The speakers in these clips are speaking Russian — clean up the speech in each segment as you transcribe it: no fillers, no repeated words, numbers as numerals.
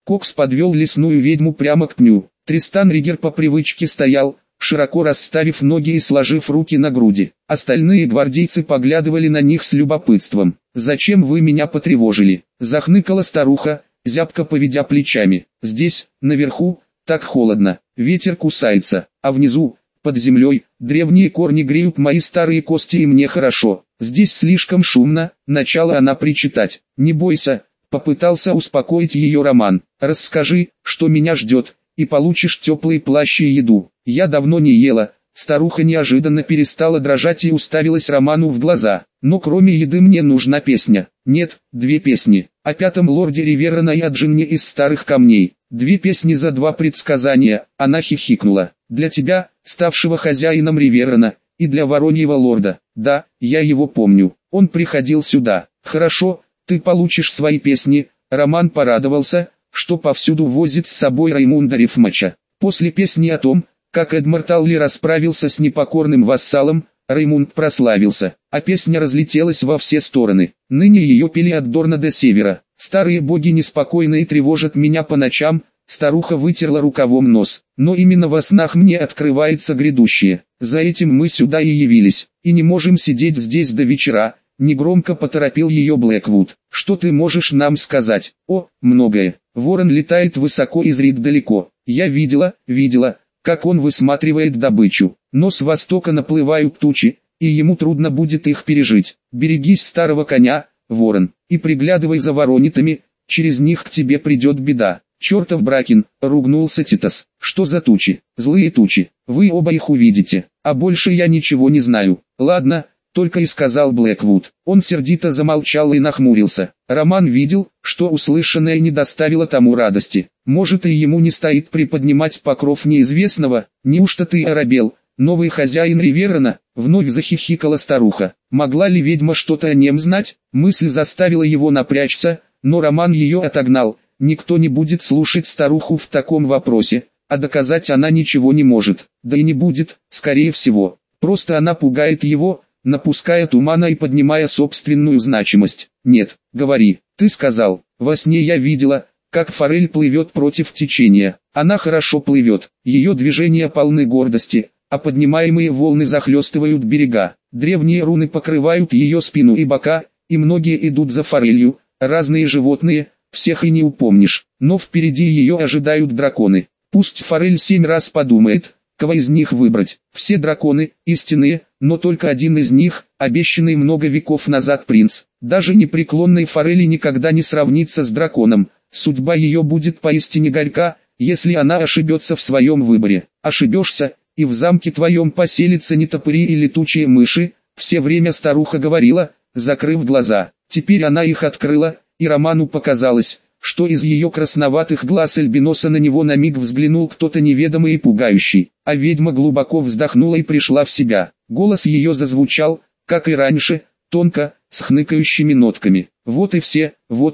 Кокс подвел лесную ведьму прямо к пню. Тристан Ригер по привычке стоял, широко расставив ноги и сложив руки на груди. Остальные гвардейцы поглядывали на них с любопытством. «Зачем вы меня потревожили?» — захныкала старуха, зябко поведя плечами. «Здесь, наверху, так холодно, ветер кусается, а внизу, под землей, древние корни греют мои старые кости и мне хорошо. Здесь слишком шумно», — начала она причитать. «Не бойся», — попытался успокоить ее Роман. «Расскажи, что меня ждет, и получишь теплые плащи и еду. Я давно не ела». Старуха неожиданно перестала дрожать и уставилась Роману в глаза. «Но кроме еды мне нужна песня». «Нет, 2 песни. О 5-м лорде Риверана и о Джинне из старых камней. 2 песни за 2 предсказания». Она хихикнула. «Для тебя, ставшего хозяином Риверана, и для Вороньего лорда». «Да, я его помню. Он приходил сюда». «Хорошо, ты получишь свои песни». Роман порадовался, что повсюду возит с собой Раймунда Рифмача. После песни о том, как Эдмард Алли расправился с непокорным вассалом, Раймунд прославился, а песня разлетелась во все стороны. Ныне ее пели от Дорна до Севера. «Старые боги неспокойны и тревожат меня по ночам», старуха вытерла рукавом нос. «Но именно во снах мне открывается грядущее. За этим мы сюда и явились, и не можем сидеть здесь до вечера», негромко поторопил ее Блэквуд. «Что ты можешь нам сказать?» «О, многое. Ворон летает высоко и зрит далеко. Я видела, как он высматривает добычу, но с востока наплывают тучи, и ему трудно будет их пережить. Берегись старого коня, ворон, и приглядывай за воронитами, через них к тебе придет беда». «Чертов Бракин», — ругнулся Титас. «Что за тучи?» «Злые тучи. Вы оба их увидите, а больше я ничего не знаю». «Ладно», — только и сказал Блэквуд. Он сердито замолчал и нахмурился. Роман видел, что услышанное не доставило тому радости. Может, и ему не стоит приподнимать покров неизвестного. «Неужто ты оробел, новый хозяин Риверана?» — вновь захихикала старуха. Могла ли ведьма что-то о нем знать? Мысль заставила его напрячься, но Роман ее отогнал. Никто не будет слушать старуху в таком вопросе, а доказать она ничего не может. Да и не будет, скорее всего. Просто она пугает его, напуская тумана и поднимая собственную значимость. «Нет, говори, ты сказал, во сне я видела, как форель плывет против течения. Она хорошо плывет, ее движения полны гордости, а поднимаемые волны захлестывают берега. Древние руны покрывают ее спину и бока, и многие идут за форелью, разные животные, всех и не упомнишь, но впереди ее ожидают драконы. Пусть форель 7 раз подумает, кого из них выбрать. Все драконы, истинные, но только один из них, обещанный много веков назад принц. Даже непреклонной форели никогда не сравнится с драконом. Судьба ее будет поистине горька, если она ошибется в своем выборе. Ошибешься, и в замке твоем поселятся нетопыри и летучие мыши, все время старуха говорила, закрыв глаза. Теперь она их открыла, и Роману показалось, что из ее красноватых глаз альбиноса на него на миг взглянул кто-то неведомый и пугающий, а ведьма глубоко вздохнула и пришла в себя. Голос ее зазвучал, как и раньше, тонко, с хныкающими нотками. Вот и все,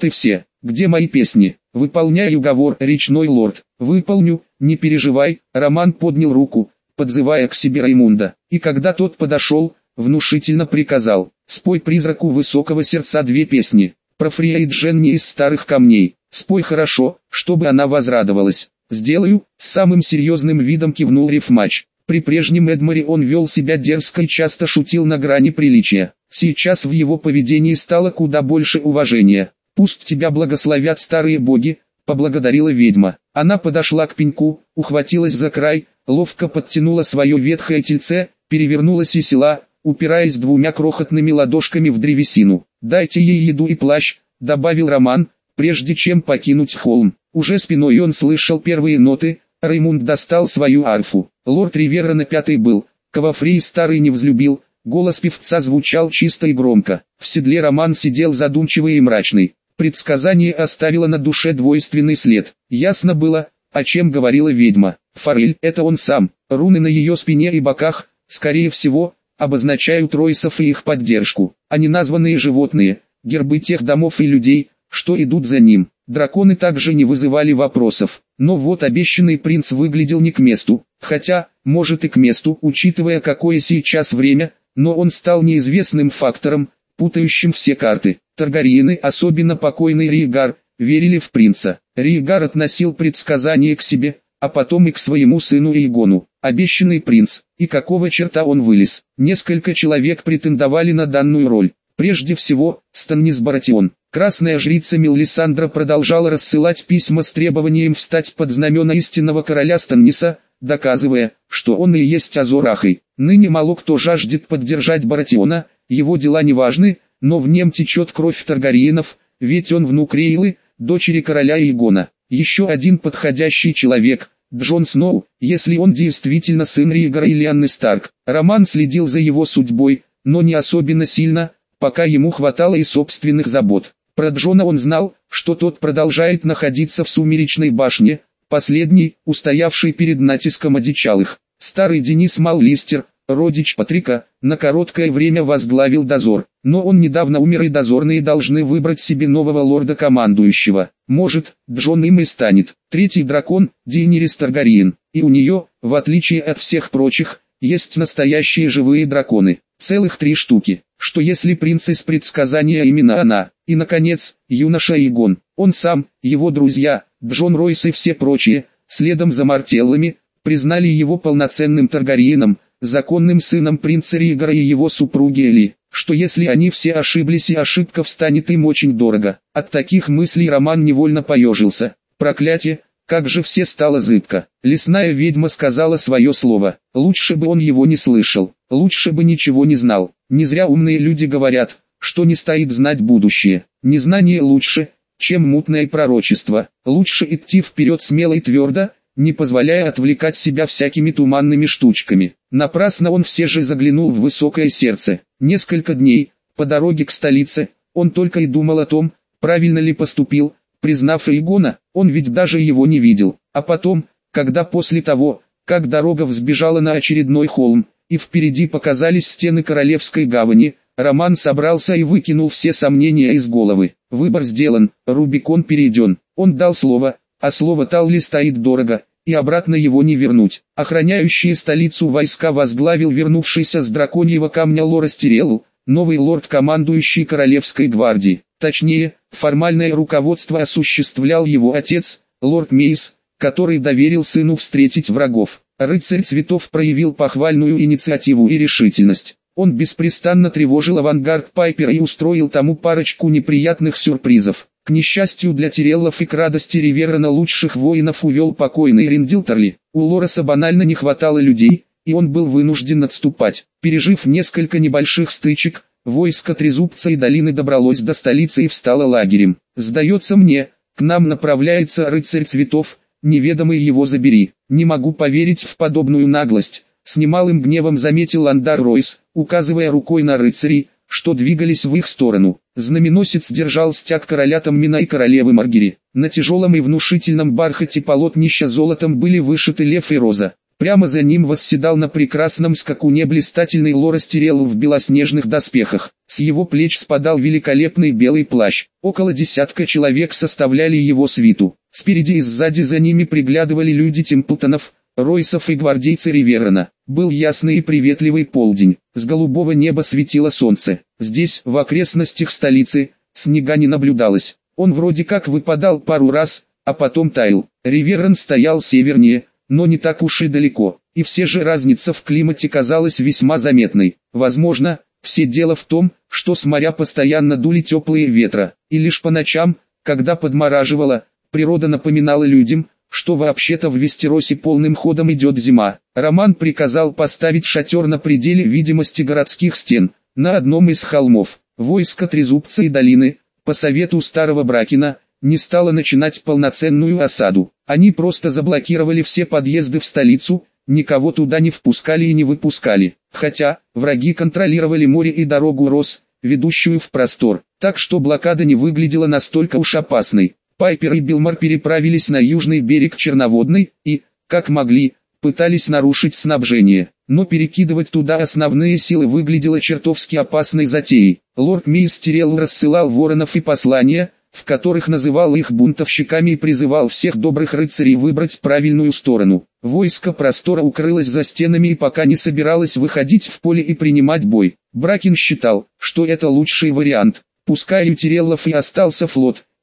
где мои песни? Выполняй уговор, речной лорд. Выполню, не переживай. Роман поднял руку, подзывая к себе Раймунда, и когда тот подошел, внушительно приказал: спой призраку высокого сердца 2 песни. Про Фриа и Дженни из старых камней. Спой хорошо, чтобы она возрадовалась. «Сделаю», — с самым серьезным видом кивнул Рифмач. При прежнем Эдмаре он вел себя дерзко и часто шутил на грани приличия. Сейчас в его поведении стало куда больше уважения. «Пусть тебя благословят старые боги», — поблагодарила ведьма. Она подошла к пеньку, ухватилась за край, ловко подтянула свое ветхое тельце, перевернулась и села, упираясь 2 крохотными ладошками в древесину. «Дайте ей еду и плащ», — добавил Роман, прежде чем покинуть холм. Уже спиной он слышал первые ноты. Раймунд достал свою арфу. Лорд Риверана 5 был, кого Фрей старый не взлюбил. Голос певца звучал чисто и громко. В седле Роман сидел задумчивый и мрачный. Предсказание оставило на душе двойственный след. Ясно было, о чем говорила ведьма. Форель — это он сам. Руны на ее спине и боках, скорее всего, обозначают ройсов и их поддержку, а не названные животные, гербы тех домов и людей, что идут за ним. Драконы также не вызывали вопросов, но вот обещанный принц выглядел не к месту, хотя, может и к месту, учитывая какое сейчас время, но он стал неизвестным фактором, путающим все карты. Таргариены, особенно покойный Ригар, верили в принца. Риегар относил предсказания к себе, а потом и к своему сыну Эйгону. Обещанный принц, и какого черта он вылез? Несколько человек претендовали на данную роль. Прежде всего, Станнис Баратион. Красная жрица Мелисандра продолжала рассылать письма с требованием встать под знамена истинного короля Станниса, доказывая, что он и есть Азор Ахай. Ныне мало кто жаждет поддержать Баратиона, его дела не важны, но в нем течет кровь Таргариенов, ведь он внук Рейлы, дочери короля Эйгона. Еще один подходящий человек – Джон Сноу, если он действительно сын Риегара и Лианны Старк. Роман следил за его судьбой, но не особенно сильно, пока ему хватало и собственных забот. Про Джона он знал, что тот продолжает находиться в Сумеречной башне, последний, устоявший перед натиском одичалых. Старый Денис Маллистер, родич Патрика, на короткое время возглавил дозор, но он недавно умер, и дозорные должны выбрать себе нового лорда-командующего. Может, Джон им и станет. Третий дракон – Дейенирис Таргариен, и у нее, в отличие от всех прочих, есть настоящие живые драконы, целых 3 штуки. Что если принц из предсказания именно она? И наконец, юноша Эйгон, он сам, его друзья, Джон Ройс и все прочие, следом за Мартеллами, признали его полноценным Таргариеном, законным сыном принца Риегара и его супруги Эли. Что если они все ошиблись, и ошибка встанет им очень дорого? От таких мыслей Роман невольно поежился. Проклятие, как же все стало зыбко. Лесная ведьма сказала свое слово. Лучше бы он его не слышал, лучше бы ничего не знал. Не зря умные люди говорят, что не стоит знать будущее. Незнание лучше, чем мутное пророчество. Лучше идти вперед смело и твердо, не позволяя отвлекать себя всякими туманными штучками. Напрасно он все же заглянул в высокое сердце. Несколько дней, по дороге к столице, он только и думал о том, правильно ли поступил, признав Эйгона, он ведь даже его не видел. А потом, когда после того, как дорога взбежала на очередной холм, и впереди показались стены Королевской гавани, Роман собрался и выкинул все сомнения из головы. Выбор сделан, Рубикон перейден. Он дал слово, а слово Талли стоит дорого, и обратно его не вернуть. Охраняющие столицу войска возглавил вернувшийся с драконьего камня Лорас Тирелл, новый лорд-командующий Королевской гвардии. Точнее, формальное руководство осуществлял его отец, лорд Мейс, который доверил сыну встретить врагов. Рыцарь цветов проявил похвальную инициативу и решительность. Он беспрестанно тревожил авангард Пайпера и устроил тому парочку неприятных сюрпризов. К несчастью для Тиреллов и к радости Риверана лучших воинов увел покойный Риндилтерли. У Лораса банально не хватало людей, и он был вынужден отступать. Пережив несколько небольших стычек, войско Трезубца и долины добралось до столицы и встало лагерем. «Сдается мне, к нам направляется рыцарь цветов, неведомый его забери. Не могу поверить в подобную наглость», — с немалым гневом заметил Андар Ройс, указывая рукой на рыцарей, что двигались в их сторону. Знаменосец держал стяг короля Таммина и королевы Маргери. На тяжелом и внушительном бархате полотнища золотом были вышиты лев и роза. Прямо за ним восседал на прекрасном скакуне блистательный Лорас Тирелл в белоснежных доспехах. С его плеч спадал великолепный белый плащ. Около десятка человек составляли его свиту. Спереди и сзади за ними приглядывали люди Темплтонов, Ройсов и гвардейцы Риверана. Был ясный и приветливый полдень. С голубого неба светило солнце. Здесь, в окрестностях столицы, снега не наблюдалось. Он вроде как выпадал пару раз, а потом таял. Риверан стоял севернее, но не так уж и далеко. И все же разница в климате казалась весьма заметной. Возможно, все дело в том, что с моря постоянно дули теплые ветра. И лишь по ночам, когда подмораживало, природа напоминала людям, что вообще-то в Вестеросе полным ходом идет зима. Роман приказал поставить шатер на пределе видимости городских стен, на одном из холмов. Войско Трезубца и долины, по совету старого Бракина, не стало начинать полноценную осаду. Они просто заблокировали все подъезды в столицу, никого туда не впускали и не выпускали. Хотя, враги контролировали море и дорогу Рос, ведущую в простор, так что блокада не выглядела настолько уж опасной. Пайпер и Билмар переправились на южный берег Черноводной и, как могли, пытались нарушить снабжение. Но перекидывать туда основные силы выглядело чертовски опасной затеей. Лорд Мейс Тирелл рассылал воронов и послания, в которых называл их бунтовщиками и призывал всех добрых рыцарей выбрать правильную сторону. Войско простора укрылось за стенами и пока не собиралось выходить в поле и принимать бой. Бракин считал, что это лучший вариант. Пускай у Тиреллов и остался флот,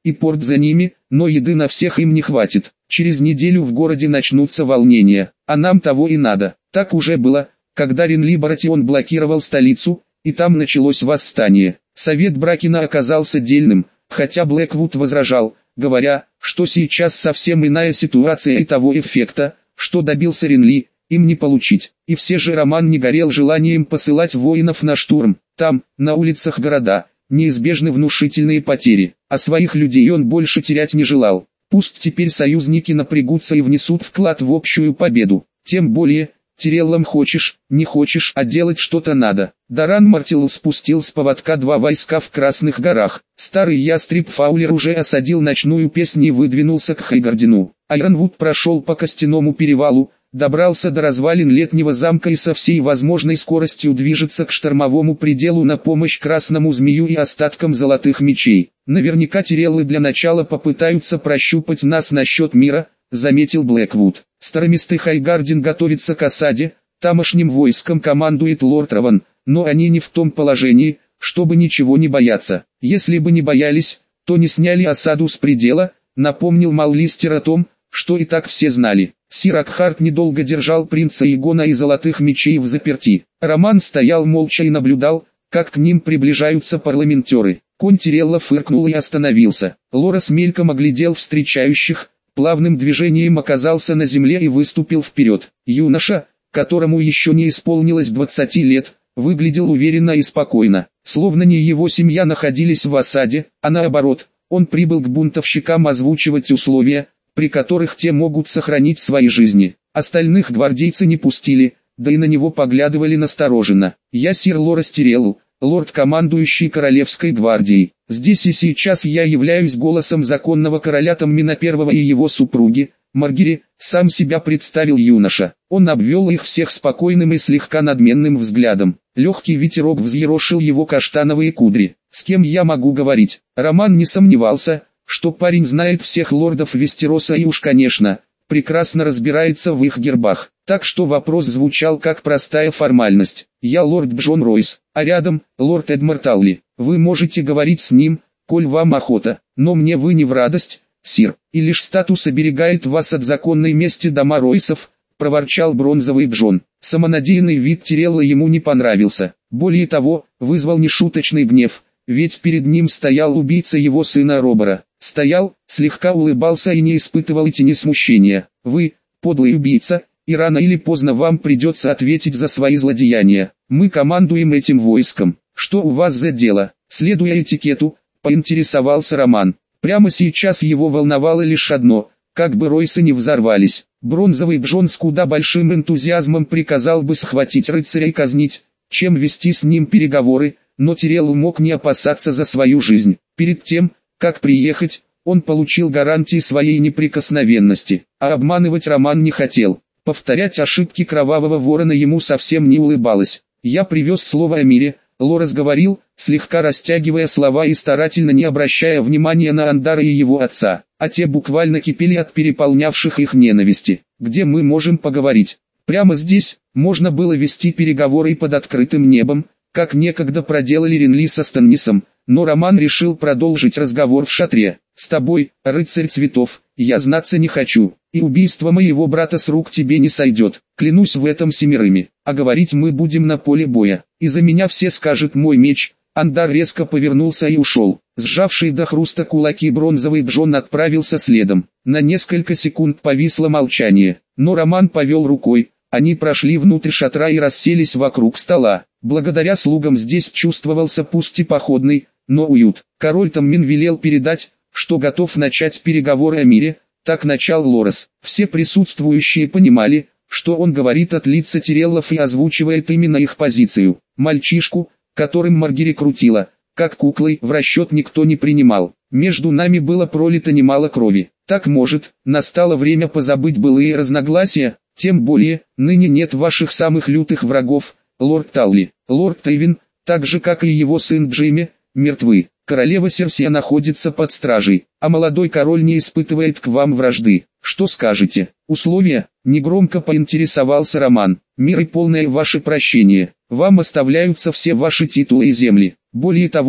и порт за ними, но еды на всех им не хватит. Через неделю в городе начнутся волнения, а нам того и надо. Так уже было, когда Ренли Баратион блокировал столицу, и там началось восстание. Совет Бракина оказался дельным, хотя Блэквуд возражал, говоря, что сейчас совсем иная ситуация и того эффекта, что добился Ренли, им не получить. И все же Роман не горел желанием посылать воинов на штурм. Там, на улицах города, неизбежны внушительные потери, а своих людей он больше терять не желал. Пусть теперь союзники напрягутся и внесут вклад в общую победу. Тем более, Тиреллам хочешь, не хочешь, а делать что-то надо. Даран Мартилл спустил с поводка 2 войска в Красных горах. Старый ястреб Фаулер уже осадил ночную песнь и выдвинулся к Хайгардину. Айронвуд прошел по Костяному перевалу, добрался до развалин Летнего замка и со всей возможной скоростью движется к штормовому пределу на помощь Красному Змею и остаткам Золотых Мечей. Наверняка Тиреллы для начала попытаются прощупать нас насчет мира, заметил Блэквуд. Староместый Хайгардин готовится к осаде, тамошним войском командует лорд Раван, но они не в том положении, чтобы ничего не бояться. Если бы не боялись, то не сняли осаду с предела, напомнил Маллистер о том, что и так все знали. Сир Акхарт недолго держал принца Игона и Золотых Мечей в заперти. Роман стоял молча и наблюдал, как к ним приближаются парламентеры. Конь Тирелла фыркнул и остановился. Лорес мельком оглядел встречающих, плавным движением оказался на земле и выступил вперед. Юноша, которому еще не исполнилось 20 лет, выглядел уверенно и спокойно, словно не его семья находились в осаде, а наоборот, он прибыл к бунтовщикам озвучивать условия, при которых те могут сохранить свои жизни. Остальных гвардейцы не пустили, да и на него поглядывали настороженно. «Я сир Лорес Тирелл, лорд-командующий Королевской гвардией. Здесь и сейчас я являюсь голосом законного короля Таммина I и его супруги, Маргири», сам себя представил юноша. Он обвел их всех спокойным и слегка надменным взглядом. Легкий ветерок взъерошил его каштановые кудри. «С кем я могу говорить?» Роман не сомневался, что парень знает всех лордов Вестероса и уж конечно, прекрасно разбирается в их гербах. Так что вопрос звучал как простая формальность. «Я лорд Бжон Ройс, а рядом лорд Эдмар Талли. Вы можете говорить с ним, коль вам охота, но мне вы не в радость, сир, и лишь статус оберегает вас от законной мести дома Ройсов», проворчал Бронзовый Бжон. Самонадеянный вид Тирелла ему не понравился. Более того, вызвал нешуточный гнев, ведь перед ним стоял убийца его сына Робера. Стоял, слегка улыбался и не испытывал и тени смущения. «Вы, подлый убийца, и рано или поздно вам придется ответить за свои злодеяния. Мы командуем этим войском. Что у вас за дело?» Следуя этикету, поинтересовался Роман. Прямо сейчас его волновало лишь одно, как бы Ройсы не взорвались. Бронзовый Бжон с куда большим энтузиазмом приказал бы схватить рыцаря и казнить, чем вести с ним переговоры, но Тирелл мог не опасаться за свою жизнь. Перед тем, как приехать, он получил гарантии своей неприкосновенности, а обманывать Роман не хотел. Повторять ошибки Кровавого Ворона ему совсем не улыбалось. «Я привез слово о мире», Лорес говорил, слегка растягивая слова и старательно не обращая внимания на Андара и его отца, а те буквально кипели от переполнявших их ненависти. «Где мы можем поговорить?» Прямо здесь можно было вести переговоры под открытым небом, как некогда проделали Ренли со Станнисом, но Роман решил продолжить разговор в шатре. «С тобой, рыцарь цветов, я знаться не хочу, и убийство моего брата с рук тебе не сойдет, клянусь в этом семерыми, а говорить мы будем на поле боя, и за меня все скажет мой меч». Андар резко повернулся и ушел. Сжавший до хруста кулаки Бронзовый Бжон отправился следом. На несколько секунд повисло молчание, но Роман повел рукой. Они прошли внутрь шатра и расселись вокруг стола. Благодаря слугам здесь чувствовался пусть и походный, но уют. Король Таммин велел передать, что готов начать переговоры о мире, так начал Лорес. Все присутствующие понимали, что он говорит от лица Тиреллов и озвучивает именно их позицию. Мальчишку, которым Маргири крутила, как куклой, в расчет никто не принимал. Между нами было пролито немало крови. Так может, настало время позабыть былые разногласия, тем более, ныне нет ваших самых лютых врагов, лорд Талли. Лорд Тейвин, так же как и его сын Джейми, мертвы. Королева Серсия находится под стражей, а молодой король не испытывает к вам вражды. Что скажете? Условия? Негромко поинтересовался Роман. Мир и полное ваше прощение. Вам оставляются все ваши титулы и земли. Более того,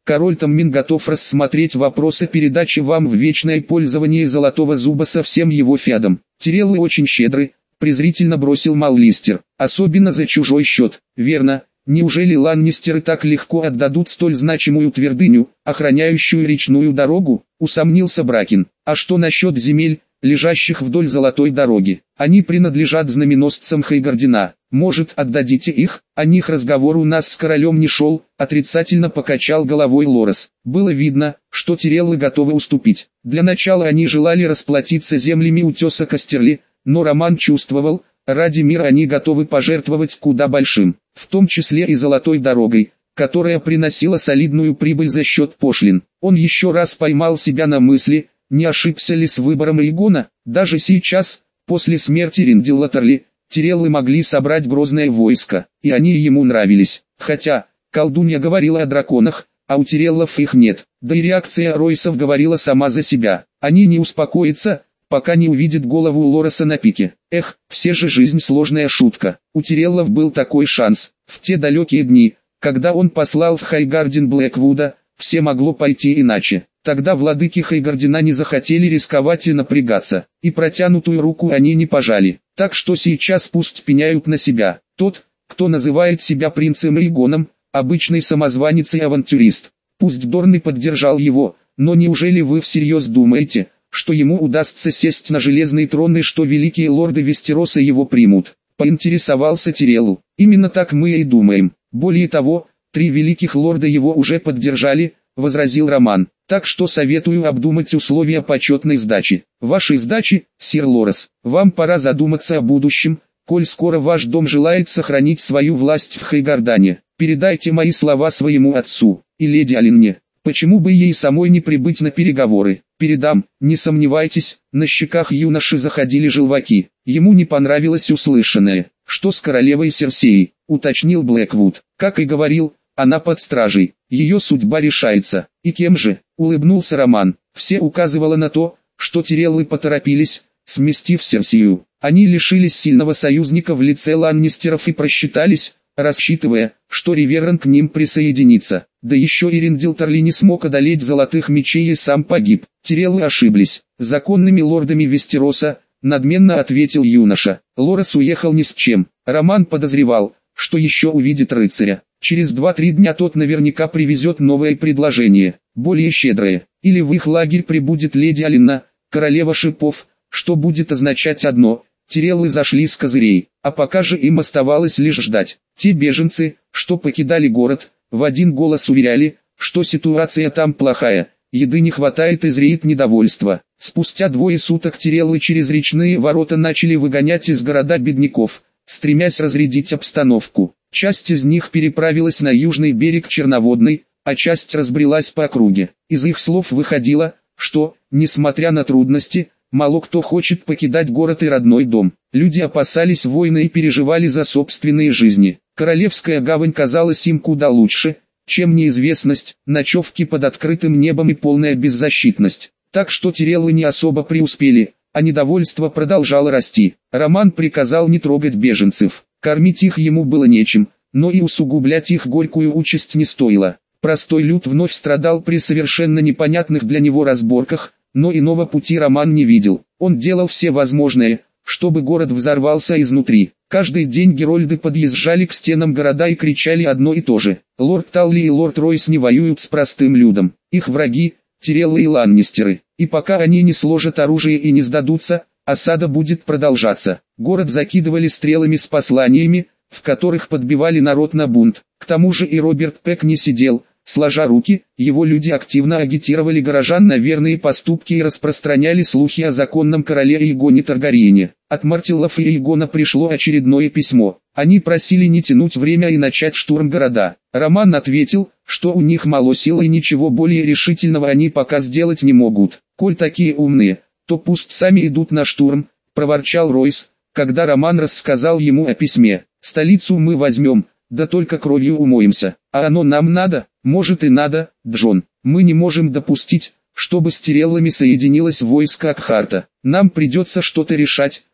Король Таммин готов рассмотреть вопросы передачи вам в вечное пользование Золотого Зуба со всем его феодом. Тиреллы очень щедры, презрительно бросил Маллистер, особенно за чужой счет. Верно, неужели ланнистеры так легко отдадут столь значимую твердыню, охраняющую речную дорогу, усомнился Бракин. А что насчет земель, лежащих вдоль Золотой дороги? Они принадлежат знаменосцам Хейгардина. Может, отдадите их? О них разговор у нас с королем не шел, отрицательно покачал головой Лорес. Было видно, что тиреллы готовы уступить. Для начала они желали расплатиться землями утеса Кастерли, но Роман чувствовал, ради мира они готовы пожертвовать куда большим, в том числе и Золотой дорогой, которая приносила солидную прибыль за счет пошлин. Он еще раз поймал себя на мысли, не ошибся ли с выбором Эйгона. Даже сейчас, после смерти Риндиллатерли, тиреллы могли собрать грозное войско, и они ему нравились. Хотя, колдунья говорила о драконах, а у тиреллов их нет. Да и реакция Ройсов говорила сама за себя. Они не успокоятся, пока не увидят голову Лореса на пике. Эх, все же жизнь сложная шутка. У тиреллов был такой шанс. В те далекие дни, когда он послал в Хайгарден Блэквуда, все могло пойти иначе. Тогда владыки Хейгардена не захотели рисковать и напрягаться, и протянутую руку они не пожали. Так что сейчас пусть пеняют на себя. Тот, кто называет себя принцем Эйгоном, обычный самозванец и авантюрист. Пусть Дорн и поддержал его, но неужели вы всерьез думаете, что ему удастся сесть на железный трон и что великие лорды Вестероса его примут? Поинтересовался Тирелл. Именно так мы и думаем. Более того, 3 великих лорда его уже поддержали, возразил Роман. Так что советую обдумать условия почетной сдачи. Вашей сдачи, сир Лорес, вам пора задуматься о будущем, коль скоро ваш дом желает сохранить свою власть в Хейгардане. Передайте мои слова своему отцу, и леди Алинне. Почему бы ей самой не прибыть на переговоры? Передам, не сомневайтесь, на щеках юноши заходили желваки. Ему не понравилось услышанное. Что с королевой Серсеей, уточнил Блэквуд. Как и говорил, она под стражей, ее судьба решается. И кем же, улыбнулся Роман. Все указывало на то, что тиреллы поторопились, сместив Серсею. Они лишились сильного союзника в лице ланнистеров и просчитались, рассчитывая, что Риверран к ним присоединится. Да еще и Риндиллатерли не смог одолеть Золотых мечей и сам погиб. Тиреллы ошиблись. Законными лордами Вестероса, надменно ответил юноша. Лорес уехал ни с чем. Роман подозревал, что еще увидит рыцаря. Через 2-3 дня тот наверняка привезет новое предложение, более щедрое. Или в их лагерь прибудет леди Алина, королева шипов, что будет означать одно: тиреллы зашли с козырей, а пока же им оставалось лишь ждать. Те беженцы, что покидали город, в один голос уверяли, что ситуация там плохая, еды не хватает и зреет недовольство. Спустя 2 суток тиреллы через речные ворота начали выгонять из города бедняков, стремясь разрядить обстановку. Часть из них переправилась на южный берег Черноводной, а часть разбрелась по округе. Из их слов выходило, что, несмотря на трудности, мало кто хочет покидать город и родной дом. Люди опасались войны и переживали за собственные жизни. Королевская гавань казалась им куда лучше, чем неизвестность, ночевки под открытым небом и полная беззащитность. Так что тиреллы не особо преуспели, а недовольство продолжало расти. Роман приказал не трогать беженцев. Кормить их ему было нечем, но и усугублять их горькую участь не стоило. Простой люд вновь страдал при совершенно непонятных для него разборках, но иного пути Роман не видел. Он делал все возможное, чтобы город взорвался изнутри. Каждый день герольды подъезжали к стенам города и кричали одно и то же. Лорд Талли и лорд Ройс не воюют с простым людом. Их враги – тиреллы и ланнистеры. И пока они не сложат оружие и не сдадутся, осада будет продолжаться. Город закидывали стрелами с посланиями, в которых подбивали народ на бунт. К тому же и Роберт Пек не сидел, сложа руки. Его люди активно агитировали горожан на верные поступки и распространяли слухи о законном короле Эйгоне Таргариене. От Мартиллов и Эйгона пришло очередное письмо. Они просили не тянуть время и начать штурм города. Роман ответил, что у них мало сил и ничего более решительного они пока сделать не могут. Коль такие умные, то пусть сами идут на штурм, проворчал Ройс, когда Роман рассказал ему о письме. Столицу мы возьмем, да только кровью умоемся. А оно нам надо? Может и надо, Джон. Мы не можем допустить, чтобы с тиреллами соединилось войско Акхарта. Нам придется что-то решать,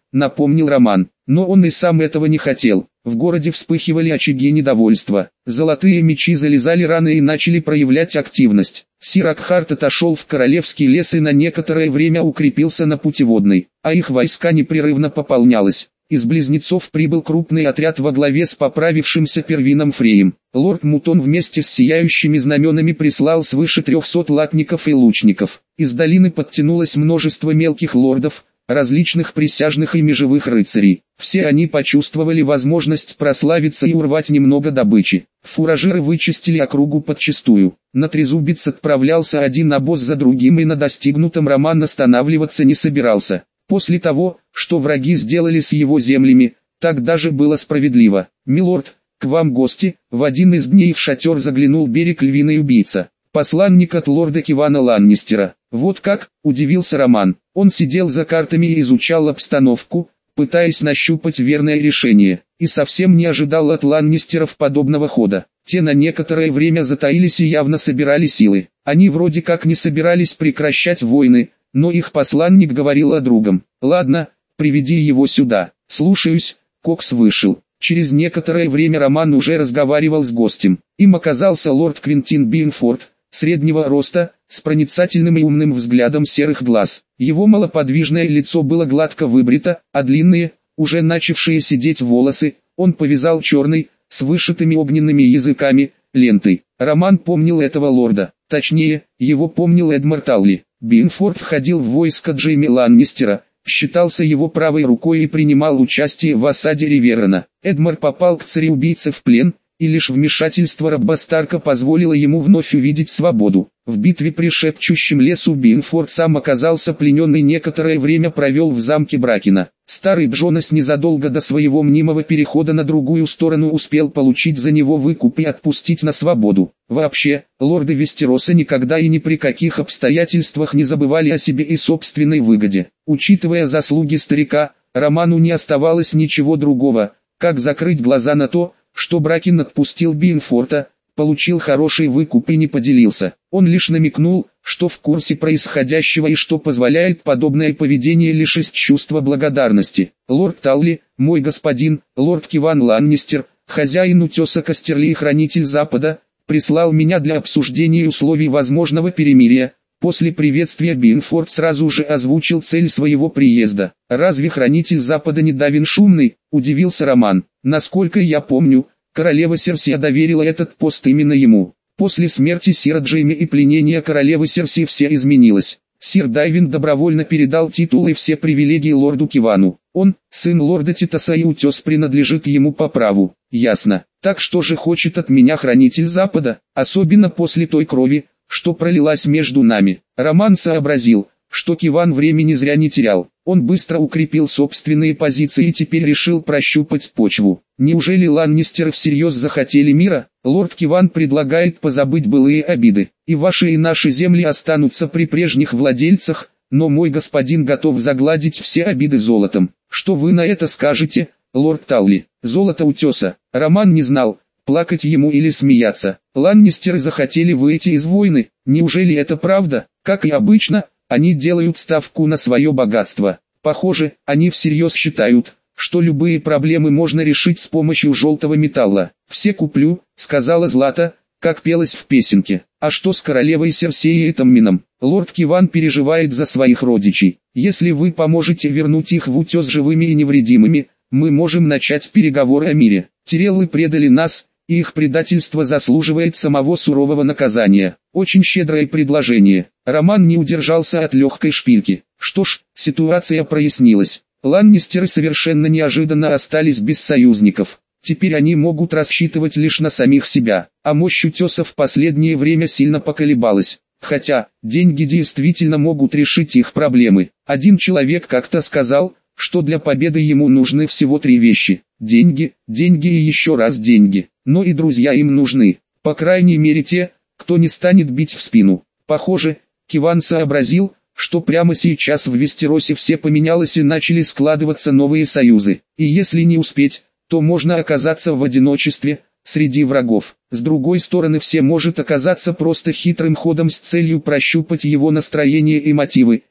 напомнил Роман. Но он и сам этого не хотел. В городе вспыхивали очаги недовольства. Золотые мечи залезали рано и начали проявлять активность. Сир Акхарт отошел в Королевский лес и на некоторое время укрепился на путеводной, а их войска непрерывно пополнялось. Из близнецов прибыл крупный отряд во главе с поправившимся Первином Фреем. Лорд Мутон вместе с сияющими знаменами прислал свыше 300 латников и лучников. Из долины подтянулось множество мелких лордов, различных присяжных и межевых рыцарей. Все они почувствовали возможность прославиться и урвать немного добычи. Фуражиры вычистили округу подчистую. На Трезубец отправлялся один обоз за другим, и на достигнутом Роман останавливаться не собирался. После того, что враги сделали с его землями, так даже было справедливо. «Милорд, к вам гости», — в один из дней в шатер заглянул Берег Львиный убийца. «Посланник от лорда Кивана Ланнистера». «Вот как?» — удивился Роман. Он сидел за картами и изучал обстановку, пытаясь нащупать верное решение, и совсем не ожидал от Ланнистеров подобного хода. Те на некоторое время затаились и явно собирали силы. Они вроде как не собирались прекращать войны, но их посланник говорил о другом. «Ладно, приведи его сюда». «Слушаюсь». Кокс вышел. Через некоторое время Роман уже разговаривал с гостем. Им оказался лорд Квинтин Бинфорд, среднего роста, с проницательным и умным взглядом серых глаз. Его малоподвижное лицо было гладко выбрито, а длинные, уже начавшие сидеть волосы, он повязал черной, с вышитыми огненными языками, лентой. Роман помнил этого лорда, точнее, его помнил Эдмар Талли. Бинфорд входил в войско Джейми Ланнистера, считался его правой рукой и принимал участие в осаде Риверона. Эдмар попал к цареубийце в плен, и лишь вмешательство Робба Старка позволило ему вновь увидеть свободу. В битве при Шепчущем лесу Бинфорд сам оказался пленен и некоторое время провел в замке Бракена. Старый Джонас незадолго до своего мнимого перехода на другую сторону успел получить за него выкуп и отпустить на свободу. Вообще, лорды Вестероса никогда и ни при каких обстоятельствах не забывали о себе и собственной выгоде. Учитывая заслуги старика, Роману не оставалось ничего другого, как закрыть глаза на то, что Бракен отпустил Бинфорта, получил хороший выкуп и не поделился. Он лишь намекнул, что в курсе происходящего и что позволяет подобное поведение лишь из чувства благодарности. «Лорд Талли, мой господин, лорд Киван Ланнистер, хозяин утеса Костерли и хранитель Запада, прислал меня для обсуждения условий возможного перемирия». После приветствия Бинфорд сразу же озвучил цель своего приезда. «Разве хранитель Запада не Давин Шумный?» – удивился Роман. «Насколько я помню, королева Серсия доверила этот пост именно ему. После смерти сира Джейми и пленения королевы Серсии все изменилось. Сир Дайвин добровольно передал титул и все привилегии лорду Кивану. Он, сын лорда Титаса, и утес принадлежит ему по праву». «Ясно. Так что же хочет от меня хранитель Запада, особенно после той крови, что пролилась между нами?» Роман сообразил, что Киван времени зря не терял. Он быстро укрепил собственные позиции и теперь решил прощупать почву. «Неужели Ланнистеры всерьез захотели мира? Лорд Киван предлагает позабыть былые обиды, и ваши и наши земли останутся при прежних владельцах, но мой господин готов загладить все обиды золотом. Что вы на это скажете, лорд Талли?» Золото утеса. Роман не знал, плакать ему или смеяться. Ланнистеры захотели выйти из войны. Неужели это правда? Как и обычно, они делают ставку на свое богатство. Похоже, они всерьез считают, что любые проблемы можно решить с помощью желтого металла. «Все куплю», — сказала Злата, как пелось в песенке. «А что с королевой Серсеей и Таммином? Лорд Киван переживает за своих родичей. Если вы поможете вернуть их в утес живыми и невредимыми, мы можем начать переговоры о мире. Тиреллы предали нас, и их предательство заслуживает самого сурового наказания». Очень щедрое предложение. Роман не удержался от легкой шпильки. Что ж, ситуация прояснилась. Ланнистеры совершенно неожиданно остались без союзников. Теперь они могут рассчитывать лишь на самих себя, а мощь утеса в последнее время сильно поколебалась. Хотя, деньги действительно могут решить их проблемы. Один человек как-то сказал, что для победы ему нужны всего 3 вещи. Деньги, деньги и еще раз деньги. Но и друзья им нужны. По крайней мере те, кто не станет бить в спину. Похоже, Киван сообразил, что прямо сейчас в Вестеросе все поменялось и начали складываться новые союзы. И если не успеть, то можно оказаться в одиночестве, среди врагов. С другой стороны, все может оказаться просто хитрым ходом с целью прощупать его настроение и мотивы,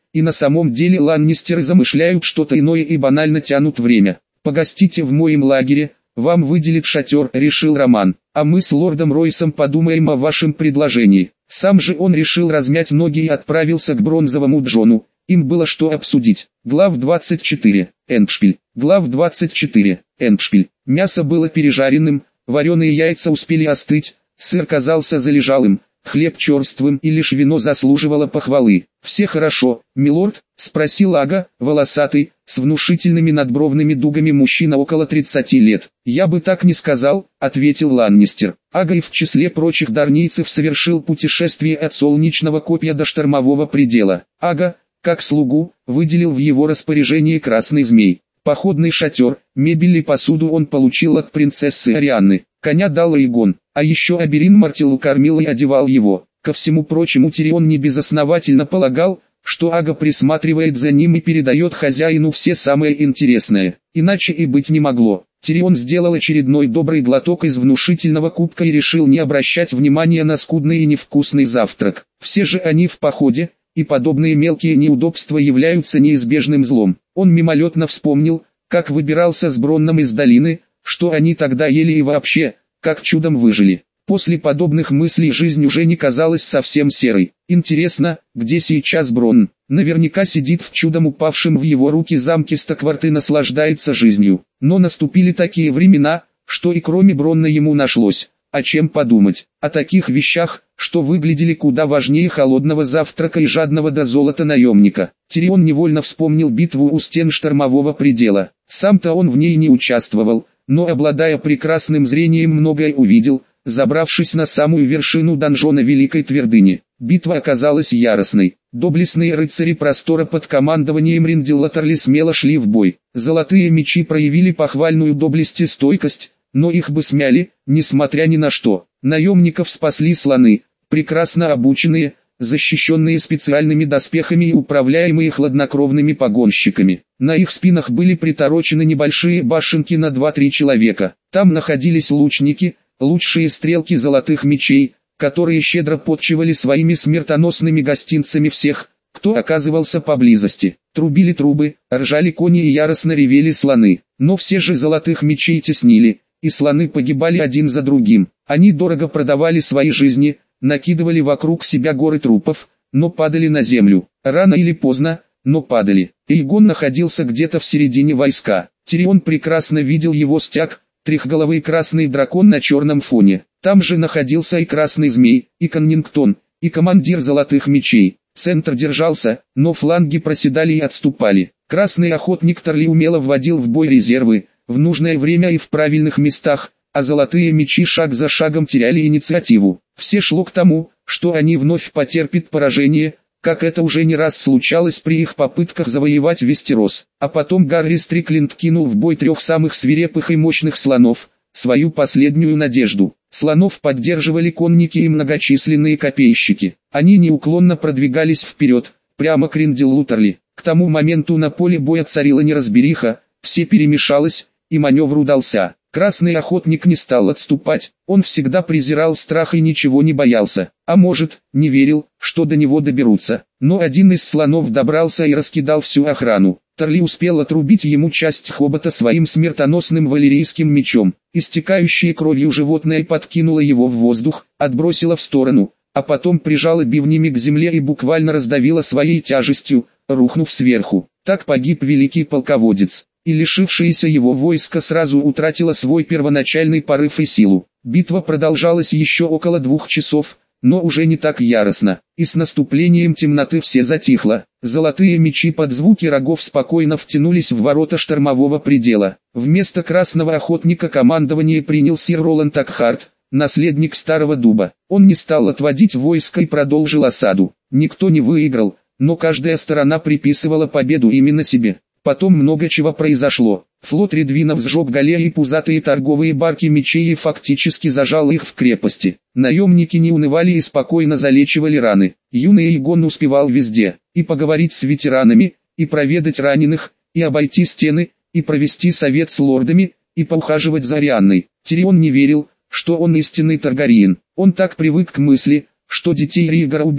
и на самом деле ланнистеры замышляют что-то иное и банально тянут время. «Погостите в моем лагере, вам выделят шатер», — решил Роман, «а мы с лордом Ройсом подумаем о вашем предложении». Сам же он решил размять ноги и отправился к Бронзовому Джону. Им было что обсудить. Глав 24. Эндшпиль. Глав 24. Эндшпиль. Мясо было пережаренным, вареные яйца успели остыть, сыр казался залежалым, хлеб черствым, и лишь вино заслуживало похвалы. «Все хорошо, милорд?» — спросил Ага, волосатый, с внушительными надбровными дугами мужчина около 30 лет. «Я бы так не сказал», — ответил Ланнистер. Ага и в числе прочих дарнийцев совершил путешествие от Солнечного Копья до Штормового Предела. Ага, как слугу, выделил в его распоряжение Красный Змей. Походный шатер, мебель и посуду он получил от принцессы Арианны. Коня дал Эйгон, а еще Аберин Мартилу кормил и одевал его. Ко всему прочему Тирион не безосновательно полагал, что Ага присматривает за ним и передает хозяину все самое интересное. Иначе и быть не могло. Тирион сделал очередной добрый глоток из внушительного кубка и решил не обращать внимания на скудный и невкусный завтрак. Все же они в походе, и подобные мелкие неудобства являются неизбежным злом. Он мимолетно вспомнил, как выбирался с Бронном из долины, что они тогда ели и вообще, как чудом выжили. После подобных мыслей жизнь уже не казалась совсем серой. Интересно, где сейчас Бронн? Наверняка сидит в чудом упавшем в его руки замке Стокварт и наслаждается жизнью. Но наступили такие времена, что и кроме Бронна ему нашлось о чем подумать. О таких вещах, что выглядели куда важнее холодного завтрака и жадного до золота наемника. Тирион невольно вспомнил битву у стен Штормового Предела. Сам-то он в ней не участвовал, но обладая прекрасным зрением многое увидел, забравшись на самую вершину донжона Великой Твердыни. Битва оказалась яростной. Доблестные рыцари простора под командованием Риндиллатерли смело шли в бой. Золотые мечи проявили похвальную доблесть и стойкость, но их бы смяли, несмотря ни на что. Наемников спасли слоны, прекрасно обученные, защищенные специальными доспехами и управляемые хладнокровными погонщиками. На их спинах были приторочены небольшие башенки на 2-3 человека. Там находились лучники, лучшие стрелки золотых мечей, которые щедро подчивали своими смертоносными гостинцами всех, кто оказывался поблизости. Трубили трубы, ржали кони и яростно ревели слоны. Но все же золотых мечей теснили, и слоны погибали один за другим. Они дорого продавали свои жизни, накидывали вокруг себя горы трупов, но падали на землю. Рано или поздно, но падали. Эйгон находился где-то в середине войска. Тирион прекрасно видел его стяг, трехголовый красный дракон на черном фоне. Там же находился и Красный Змей, и Коннингтон, и командир Золотых Мечей. Центр держался, но фланги проседали и отступали. Красный охотник Торли умело вводил в бой резервы, в нужное время и в правильных местах, а Золотые Мечи шаг за шагом теряли инициативу. Все шло к тому, что они вновь потерпят поражение, как это уже не раз случалось при их попытках завоевать Вестерос. А потом Гарри Стрикленд кинул в бой 3 самых свирепых и мощных слонов, свою последнюю надежду. Слонов поддерживали конники и многочисленные копейщики. Они неуклонно продвигались вперед, прямо к Риндиллатерли. К тому моменту на поле боя царила неразбериха, все перемешалось, и маневр удался. Красный охотник не стал отступать, он всегда презирал страх и ничего не боялся, а может, не верил, что до него доберутся. Но один из слонов добрался и раскидал всю охрану. Торли успел отрубить ему часть хобота своим смертоносным валерийским мечом. Истекающее кровью животное подкинуло его в воздух, отбросило в сторону, а потом прижало бивнями к земле и буквально раздавило своей тяжестью, рухнув сверху. Так погиб великий полководец, и лишившееся его войско сразу утратило свой первоначальный порыв и силу. Битва продолжалась еще около 2 часов, но уже не так яростно, и с наступлением темноты все затихло. Золотые мечи под звуки рогов спокойно втянулись в ворота Штормового Предела. Вместо Красного Охотника командование принял сир Роланд Акхарт, наследник Старого Дуба. Он не стал отводить войско и продолжил осаду. Никто не выиграл, но каждая сторона приписывала победу именно себе. Потом много чего произошло. Флот редвинов сжег галеи и пузатые торговые барки мечей и фактически зажал их в крепости. Наемники не унывали и спокойно залечивали раны. Юный Эйгон успевал везде, и поговорить с ветеранами, и проведать раненых, и обойти стены, и провести совет с лордами, и поухаживать за Арианной. Тирион не верил, что он истинный Таргариен. Он так привык к мысли, что детей Ригора убили,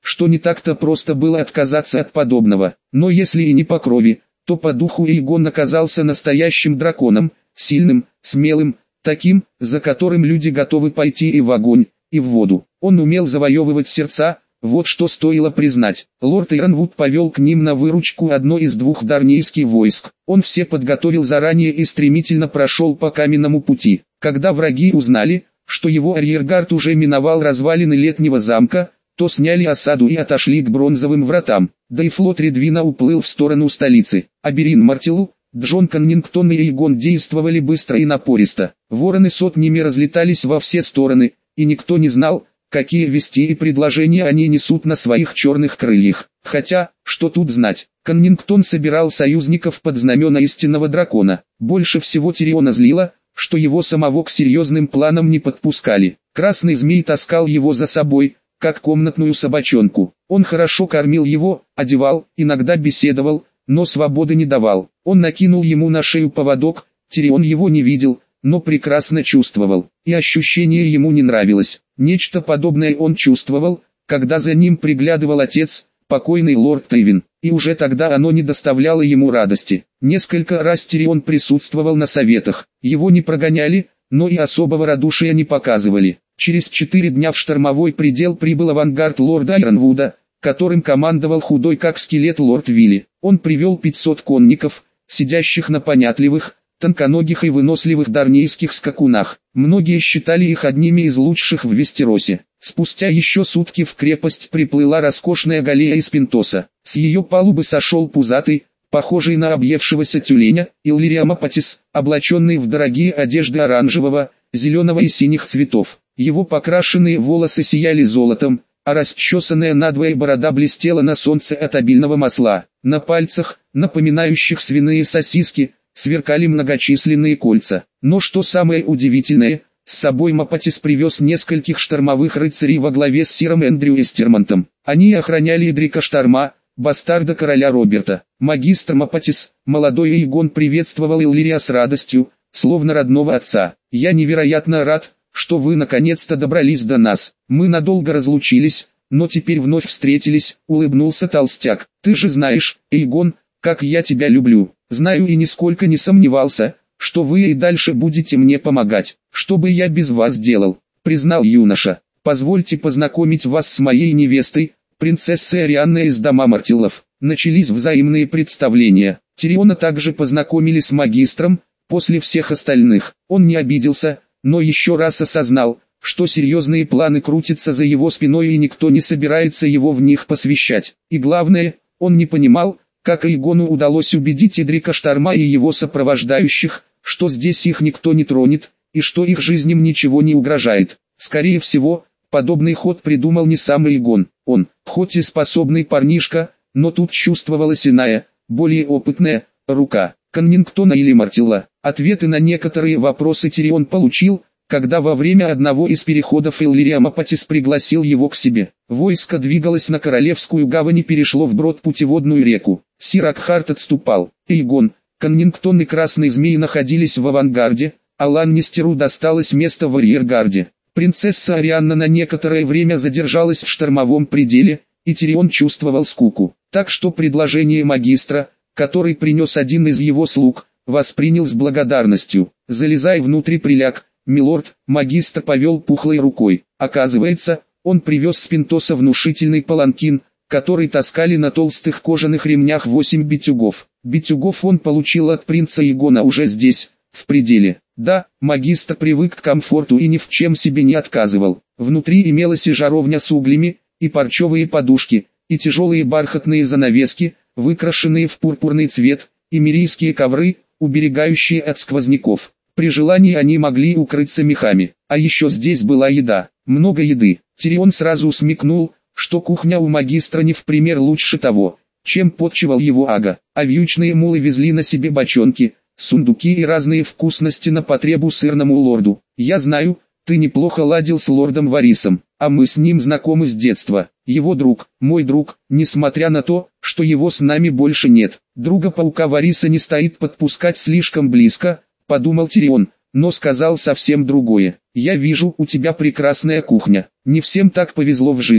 что не так-то просто было отказаться от подобного. Но если и не по крови, то по духу Эйгон оказался настоящим драконом, сильным, смелым, таким, за которым люди готовы пойти и в огонь, и в воду. Он умел завоевывать сердца, вот что стоило признать. Лорд Иронвуд повел к ним на выручку одно из двух дарнийских войск. Он все подготовил заранее и стремительно прошел по каменному пути. Когда враги узнали, что его арьергард уже миновал развалины летнего замка, то сняли осаду и отошли к бронзовым вратам. Да и флот Редвина уплыл в сторону столицы. Аберин Мартилу, Джон Коннингтон и Эйгон действовали быстро и напористо. Вороны сотнями разлетались во все стороны, и никто не знал, какие вести и предложения они несут на своих черных крыльях. Хотя, что тут знать, Коннингтон собирал союзников под знамена истинного дракона. Больше всего Тириона злило, что его самого к серьезным планам не подпускали. Красный змей таскал его за собой, как комнатную собачонку. Он хорошо кормил его, одевал, иногда беседовал, но свободы не давал. Он накинул ему на шею поводок, Тирион его не видел, но прекрасно чувствовал, и ощущение ему не нравилось. Нечто подобное он чувствовал, когда за ним приглядывал отец, покойный лорд Тейвин, и уже тогда оно не доставляло ему радости. Несколько раз Тирион присутствовал на советах, его не прогоняли, но и особого радушия не показывали. Через 4 дня в штормовой предел прибыл авангард лорда Иронвуда, которым командовал худой как скелет лорд Вилли. Он привел 500 конников, сидящих на понятливых, тонконогих и выносливых дарнийских скакунах. Многие считали их одними из лучших в Вестеросе. Спустя еще сутки в крепость приплыла роскошная галея из Пинтоса. С ее палубы сошел пузатый, похожий на объевшегося тюленя, Иллириам Апатис, облаченный в дорогие одежды оранжевого, зеленого и синих цветов. Его покрашенные волосы сияли золотом, а расчесанная надвое борода блестела на солнце от обильного масла. На пальцах, напоминающих свиные сосиски, сверкали многочисленные кольца. Но что самое удивительное, с собой Мапатис привез нескольких штормовых рыцарей во главе с сиром Эндрю Эстермонтом. Они охраняли Эдрика Шторма, бастарда короля Роберта. Магистр Мапатис, молодой Эйгон, приветствовал Иллирия с радостью, словно родного отца. «Я невероятно рад, что вы наконец-то добрались до нас. Мы надолго разлучились, но теперь вновь встретились», — улыбнулся толстяк. «Ты же знаешь, Эйгон, как я тебя люблю. Знаю и нисколько не сомневался, что вы и дальше будете мне помогать. Что бы я без вас делал?» — признал юноша. «Позвольте познакомить вас с моей невестой, принцессой Арианной из дома Мартилов». Начались взаимные представления. Тириона также познакомили с магистром, после всех остальных. Он не обиделся, но еще раз осознал, что серьезные планы крутятся за его спиной и никто не собирается его в них посвящать. И главное, он не понимал, как Эйгону удалось убедить Эдрика Шторма и его сопровождающих, что здесь их никто не тронет, и что их жизням ничего не угрожает. Скорее всего, подобный ход придумал не сам Эйгон. Он, хоть и способный парнишка, но тут чувствовалась иная, более опытная, рука Коннингтона или Мартилла. Ответы на некоторые вопросы Тирион получил, когда во время одного из переходов Иллириам Апатис пригласил его к себе. Войско двигалось на Королевскую гавань и перешло вброд путеводную реку. Сир Акхарт отступал. Эйгон, Коннингтон и Красный Змей находились в авангарде, а Ланнистеру досталось место в арьергарде. Принцесса Арианна на некоторое время задержалась в штормовом пределе, и Тирион чувствовал скуку. Так что предложение магистра, который принес один из его слуг, воспринял с благодарностью. «Залезай внутрь, приляг, милорд», — магистр повел пухлой рукой. Оказывается, он привез с Пинтоса внушительный паланкин, который таскали на толстых кожаных ремнях 8 битюгов. Битюгов он получил от принца Эйгона уже здесь, в пределе. Да, магистр привык к комфорту и ни в чем себе не отказывал. Внутри имелась и жаровня с углями, и парчевые подушки, и тяжелые бархатные занавески, выкрашенные в пурпурный цвет, и мирийские ковры, уберегающие от сквозняков. При желании они могли укрыться мехами. А еще здесь была еда, много еды. Тирион сразу смекнул, что кухня у магистра не в пример лучше того, чем подчевал его Ага. А вьючные мулы везли на себе бочонки, сундуки и разные вкусности на потребу сырному лорду. «Я знаю, ты неплохо ладил с лордом Варисом, а мы с ним знакомы с детства. Его друг, мой друг, несмотря на то, что его с нами больше нет. Друга-паука Вариса не стоит подпускать слишком близко», — подумал Тирион, но сказал совсем другое. «Я вижу, у тебя прекрасная кухня. Не всем так повезло в жизни.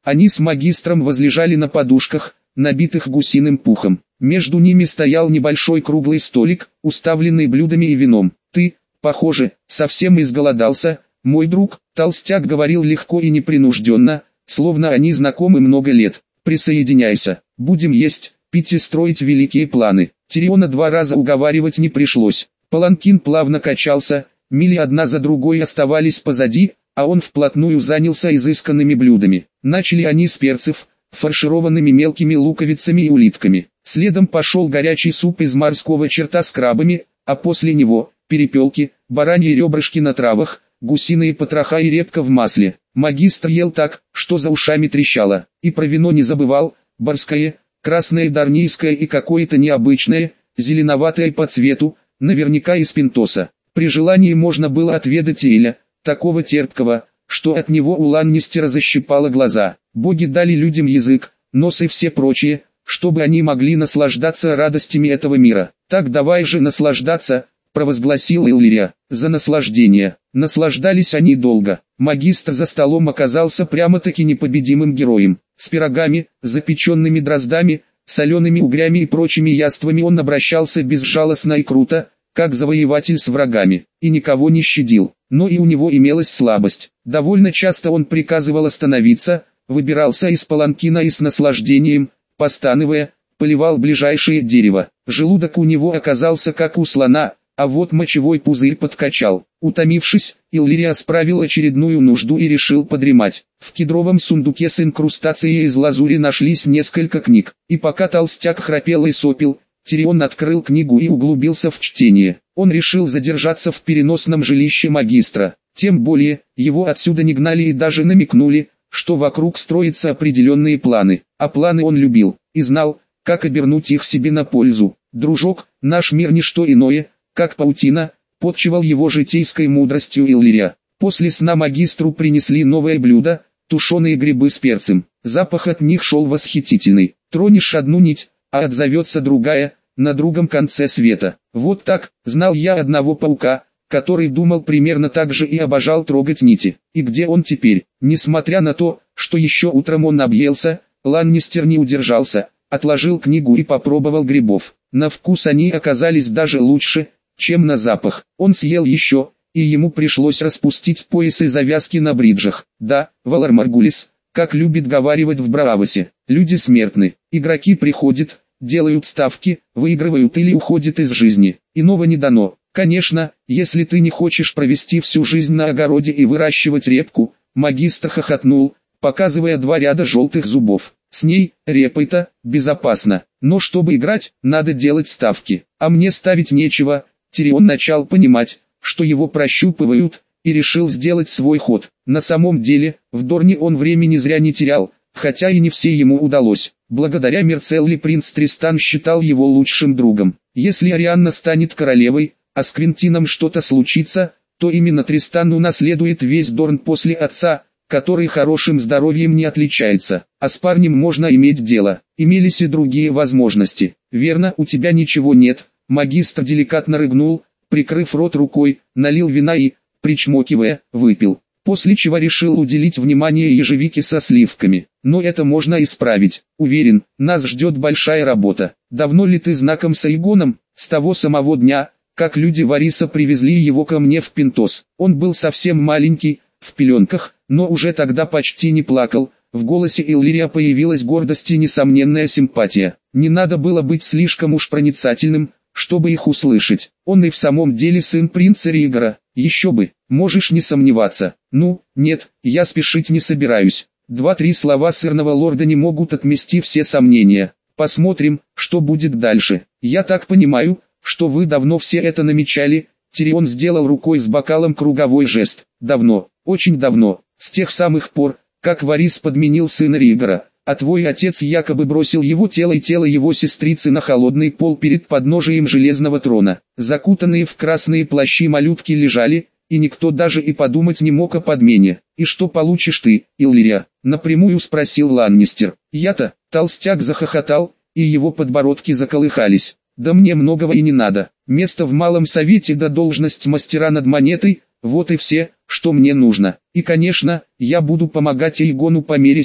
Они с магистром возлежали на подушках, набитых гусиным пухом. Между ними стоял небольшой круглый столик, уставленный блюдами и вином. «Ты, похоже, совсем изголодался, мой друг», — толстяк говорил легко и непринужденно, словно они знакомы много лет. «Присоединяйся, будем есть, пить и строить великие планы». Тириона 2 раза уговаривать не пришлось. Паланкин плавно качался, мили одна за другой оставались позади, а он вплотную занялся изысканными блюдами. Начали они с перцев, фаршированными мелкими луковицами и улитками. Следом пошел горячий суп из морского черта с крабами, а после него – перепелки, бараньи ребрышки на травах, гусиные потроха и репка в масле. Магистр ел так, что за ушами трещало, и про вино не забывал, барское, красное дарнийское и какое-то необычное, зеленоватое по цвету, наверняка из пинтоса. При желании можно было отведать эля, такого терпкого, что от него у Ланнистера защипало глаза. Боги дали людям язык, нос и все прочее, чтобы они могли наслаждаться радостями этого мира. «Так давай же наслаждаться», — провозгласил Иллирия, — «за наслаждение». Наслаждались они долго. Магистр за столом оказался прямо-таки непобедимым героем. С пирогами, запеченными дроздами, солеными угрями и прочими яствами он обращался безжалостно и круто, как завоеватель с врагами, и никого не щадил. Но и у него имелась слабость. Довольно часто он приказывал остановиться, выбирался из паланкина и с наслаждением, постановая, поливал ближайшее дерево. Желудок у него оказался как у слона, а вот мочевой пузырь подкачал. Утомившись, Иллирия справил очередную нужду и решил подремать. В кедровом сундуке с инкрустацией из лазури нашлись несколько книг, и пока толстяк храпел и сопел, Тирион открыл книгу и углубился в чтение. Он решил задержаться в переносном жилище магистра. Тем более, его отсюда не гнали и даже намекнули, что вокруг строятся определенные планы. А планы он любил, и знал, как обернуть их себе на пользу. «Дружок, наш мир не что иное, как паутина», подчевал его житейской мудростью Иллирия. После сна магистру принесли новое блюдо, тушеные грибы с перцем. Запах от них шел восхитительный. Тронешь одну нить, а отзовется другая, на другом конце света. Вот так, знал я одного паука, который думал примерно так же и обожал трогать нити. И где он теперь? Несмотря на то, что еще утром он объелся, Ланнистер не удержался, отложил книгу и попробовал грибов. На вкус они оказались даже лучше, чем на запах. Он съел еще, и ему пришлось распустить пояс и завязки на бриджах. Да, Валар Маргулис, как любит говаривать в Браавосе, люди смертны. Игроки приходят, делают ставки, выигрывают или уходят из жизни. Иного не дано. Конечно, если ты не хочешь провести всю жизнь на огороде и выращивать репку, магистр хохотнул, показывая 2 ряда желтых зубов. С ней, репой-то, безопасно. Но чтобы играть, надо делать ставки. А мне ставить нечего. Тирион начал понимать, что его прощупывают, и решил сделать свой ход. На самом деле, в Дорне он времени зря не терял, хотя и не все ему удалось. Благодаря Мерцелли принц Тристан считал его лучшим другом. Если Арианна станет королевой, а с Квентином что-то случится, то именно Тристан унаследует весь Дорн после отца, который хорошим здоровьем не отличается. А с парнем можно иметь дело. Имелись и другие возможности. «Верно, у тебя ничего нет», — магистр деликатно рыгнул, прикрыв рот рукой, налил вина и, причмокивая, выпил. После чего решил уделить внимание ежевике со сливками. Но это можно исправить. Уверен, нас ждет большая работа. Давно ли ты знаком с Эйгоном? С того самого дня, как люди Вариса привезли его ко мне в Пинтос. Он был совсем маленький, в пеленках, но уже тогда почти не плакал. В голосе Иллирия появилась гордость и несомненная симпатия. Не надо было быть слишком уж проницательным, чтобы их услышать. Он и в самом деле сын принца Ригора. Еще бы, можешь не сомневаться. Ну, нет, я спешить не собираюсь. 2-3 слова сырного лорда не могут отмести все сомнения. Посмотрим, что будет дальше. Я так понимаю, что вы давно все это намечали. Тирион сделал рукой с бокалом круговой жест. Давно, очень давно, с тех самых пор, как Варис подменил сына Ригора, а твой отец якобы бросил его тело и тело его сестрицы на холодный пол перед подножием железного трона. Закутанные в красные плащи малютки лежали, и никто даже и подумать не мог о подмене. «И что получишь ты, Иллирия?» — напрямую спросил Ланнистер. «Я-то?» — толстяк захохотал, и его подбородки заколыхались. «Да мне многого и не надо. Место в малом совете да должность мастера над монетой — вот и все, что мне нужно. И конечно, я буду помогать Эйгону по мере сил».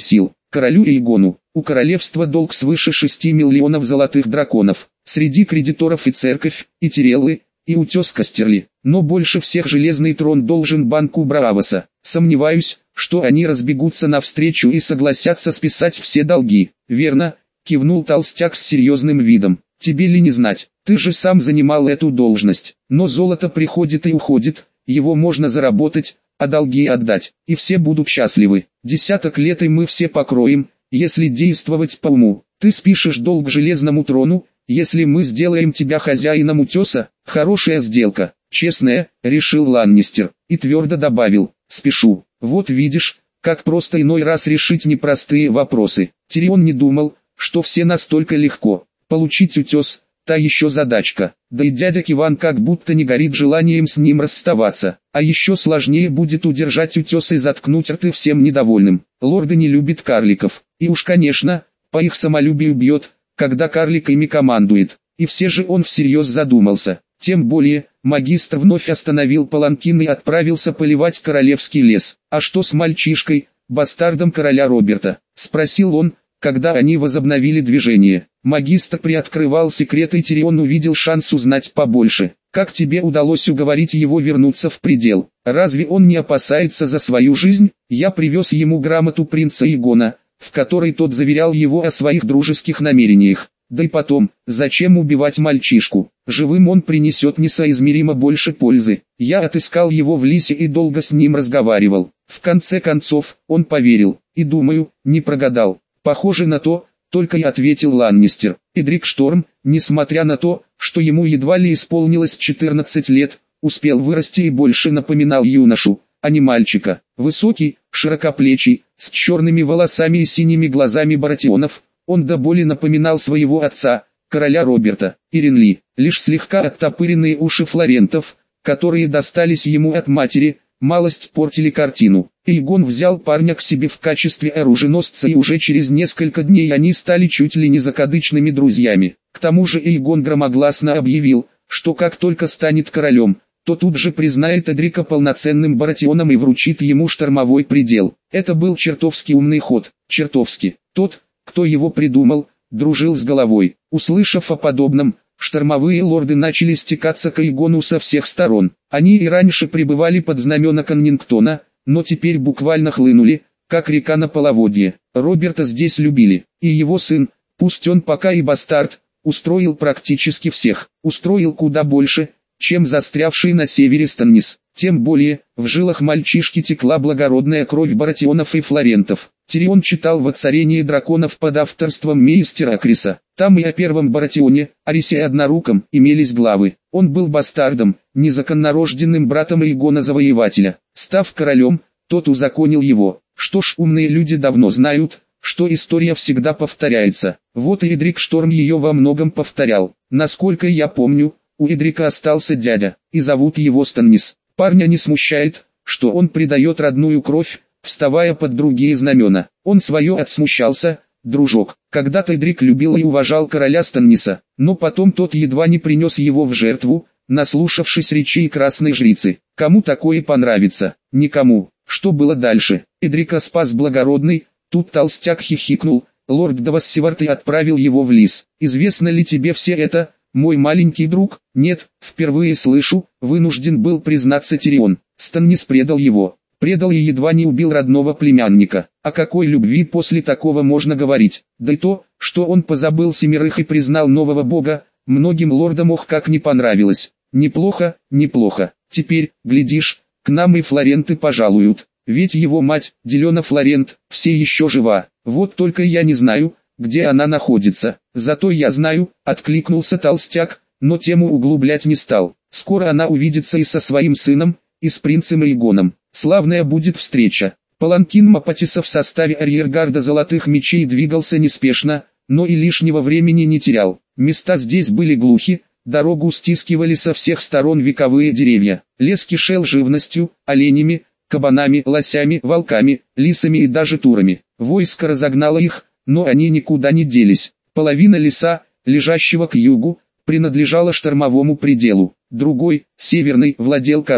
королю Эйгону. У королевства долг свыше 6 миллионов золотых драконов. Среди кредиторов и церковь, и Тиреллы, и утес Кастерли. Но больше всех железный трон должен банку Браавоса. Сомневаюсь, что они разбегутся навстречу и согласятся списать все долги. Верно, кивнул толстяк с серьезным видом. Тебе ли не знать, ты же сам занимал эту должность. Но золото приходит и уходит, его можно заработать, а долги отдать, и все будут счастливы. 10 лет и мы все покроем, если действовать по уму. Ты спишешь долг железному трону, если мы сделаем тебя хозяином утеса. Хорошая сделка, честная, решил Ланнистер, и твердо добавил, спешу. Вот видишь, как просто иной раз решить непростые вопросы. Тирион не думал, что все настолько легко. Получить утес, та еще задачка. Да и дядя Киван как будто не горит желанием с ним расставаться. А еще сложнее будет удержать утес и заткнуть рты всем недовольным. Лорды не любят карликов. И уж конечно, по их самолюбию бьет, когда карлик ими командует. И все же он всерьез задумался. Тем более, магистр вновь остановил паланкин и отправился поливать королевский лес. «А что с мальчишкой, бастардом короля Роберта?» – спросил он, когда они возобновили движение. Магистр приоткрывал секреты, и Тирион увидел шанс узнать побольше. «Как тебе удалось уговорить его вернуться в предел? Разве он не опасается за свою жизнь? Я привез ему грамоту принца Игона, в которой тот заверял его о своих дружеских намерениях. Да и потом, зачем убивать мальчишку? Живым он принесет несоизмеримо больше пользы. Я отыскал его в лесе и долго с ним разговаривал. В конце концов, он поверил, и думаю, не прогадал». «Похоже на то», — только и ответил Ланнистер. Эдрик Шторм, несмотря на то, что ему едва ли исполнилось 14 лет, успел вырасти и больше напоминал юношу, а не мальчика. Высокий, широкоплечий, с черными волосами и синими глазами Баратионов, он до боли напоминал своего отца, короля Роберта. Иринли, лишь слегка оттопыренные уши Флорентов, которые достались ему от матери, малость портили картину. Эйгон взял парня к себе в качестве оруженосца, и уже через несколько дней они стали чуть ли не закадычными друзьями. К тому же Эйгон громогласно объявил, что как только станет королем, то тут же признает Эдрика полноценным Баратионом и вручит ему штормовой предел. Это был чертовски умный ход, чертовски. Тот, кто его придумал, дружил с головой. Услышав о подобном, штормовые лорды начали стекаться к Эйгону со всех сторон. Они и раньше пребывали под знамена Коннингтона, но теперь буквально хлынули, как река на половодье. Роберта здесь любили, и его сын, пусть он пока и бастард, устроил практически всех, устроил куда больше, чем застрявший на севере Станнис. Тем более, в жилах мальчишки текла благородная кровь Баратионов и Флорентов. Тирион читал «Воцарение драконов» под авторством мейстера Криса. Там и о первом Баратионе, Арисе Одноруком, имелись главы. Он был бастардом, незаконнорожденным братом Эйгона Завоевателя. Став королем, тот узаконил его. Что ж, умные люди давно знают, что история всегда повторяется. Вот и Эдрик Шторм ее во многом повторял. Насколько я помню, у Эдрика остался дядя, и зовут его Станнис. Парня не смущает, что он предает родную кровь, вставая под другие знамена. Он свое отсмущался, дружок. Когда-то Эдрик любил и уважал короля Станниса, но потом тот едва не принес его в жертву, наслушавшись речей красной жрицы. Кому такое понравится? Никому. Что было дальше? Эдрика спас благородный, тут толстяк хихикнул, лорд Давассивард и отправил его в лес. Известно ли тебе все это, мой маленький друг? Нет, впервые слышу, вынужден был признаться Тирион. Станнис предал его. Предал и едва не убил родного племянника. О какой любви после такого можно говорить? Да и то, что он позабыл семерых и признал нового бога, многим лордам ох как не понравилось. Неплохо, неплохо. Теперь, глядишь, к нам и Флоренты пожалуют. Ведь его мать, Делена Флорент, все еще жива. Вот только я не знаю, где она находится. Зато я знаю, откликнулся толстяк, но тему углублять не стал. Скоро она увидится и со своим сыном, и с принцем Эйгоном. Славная будет встреча. Паланкин Мапатиса в составе арьергарда золотых мечей двигался неспешно, но и лишнего времени не терял. Места здесь были глухи, дорогу стискивали со всех сторон вековые деревья. Лес кишел живностью, оленями, кабанами, лосями, волками, лисами и даже турами. Войско разогнало их, но они никуда не делись. Половина леса, лежащего к югу, принадлежала штормовому пределу. Другой, северный, владел король.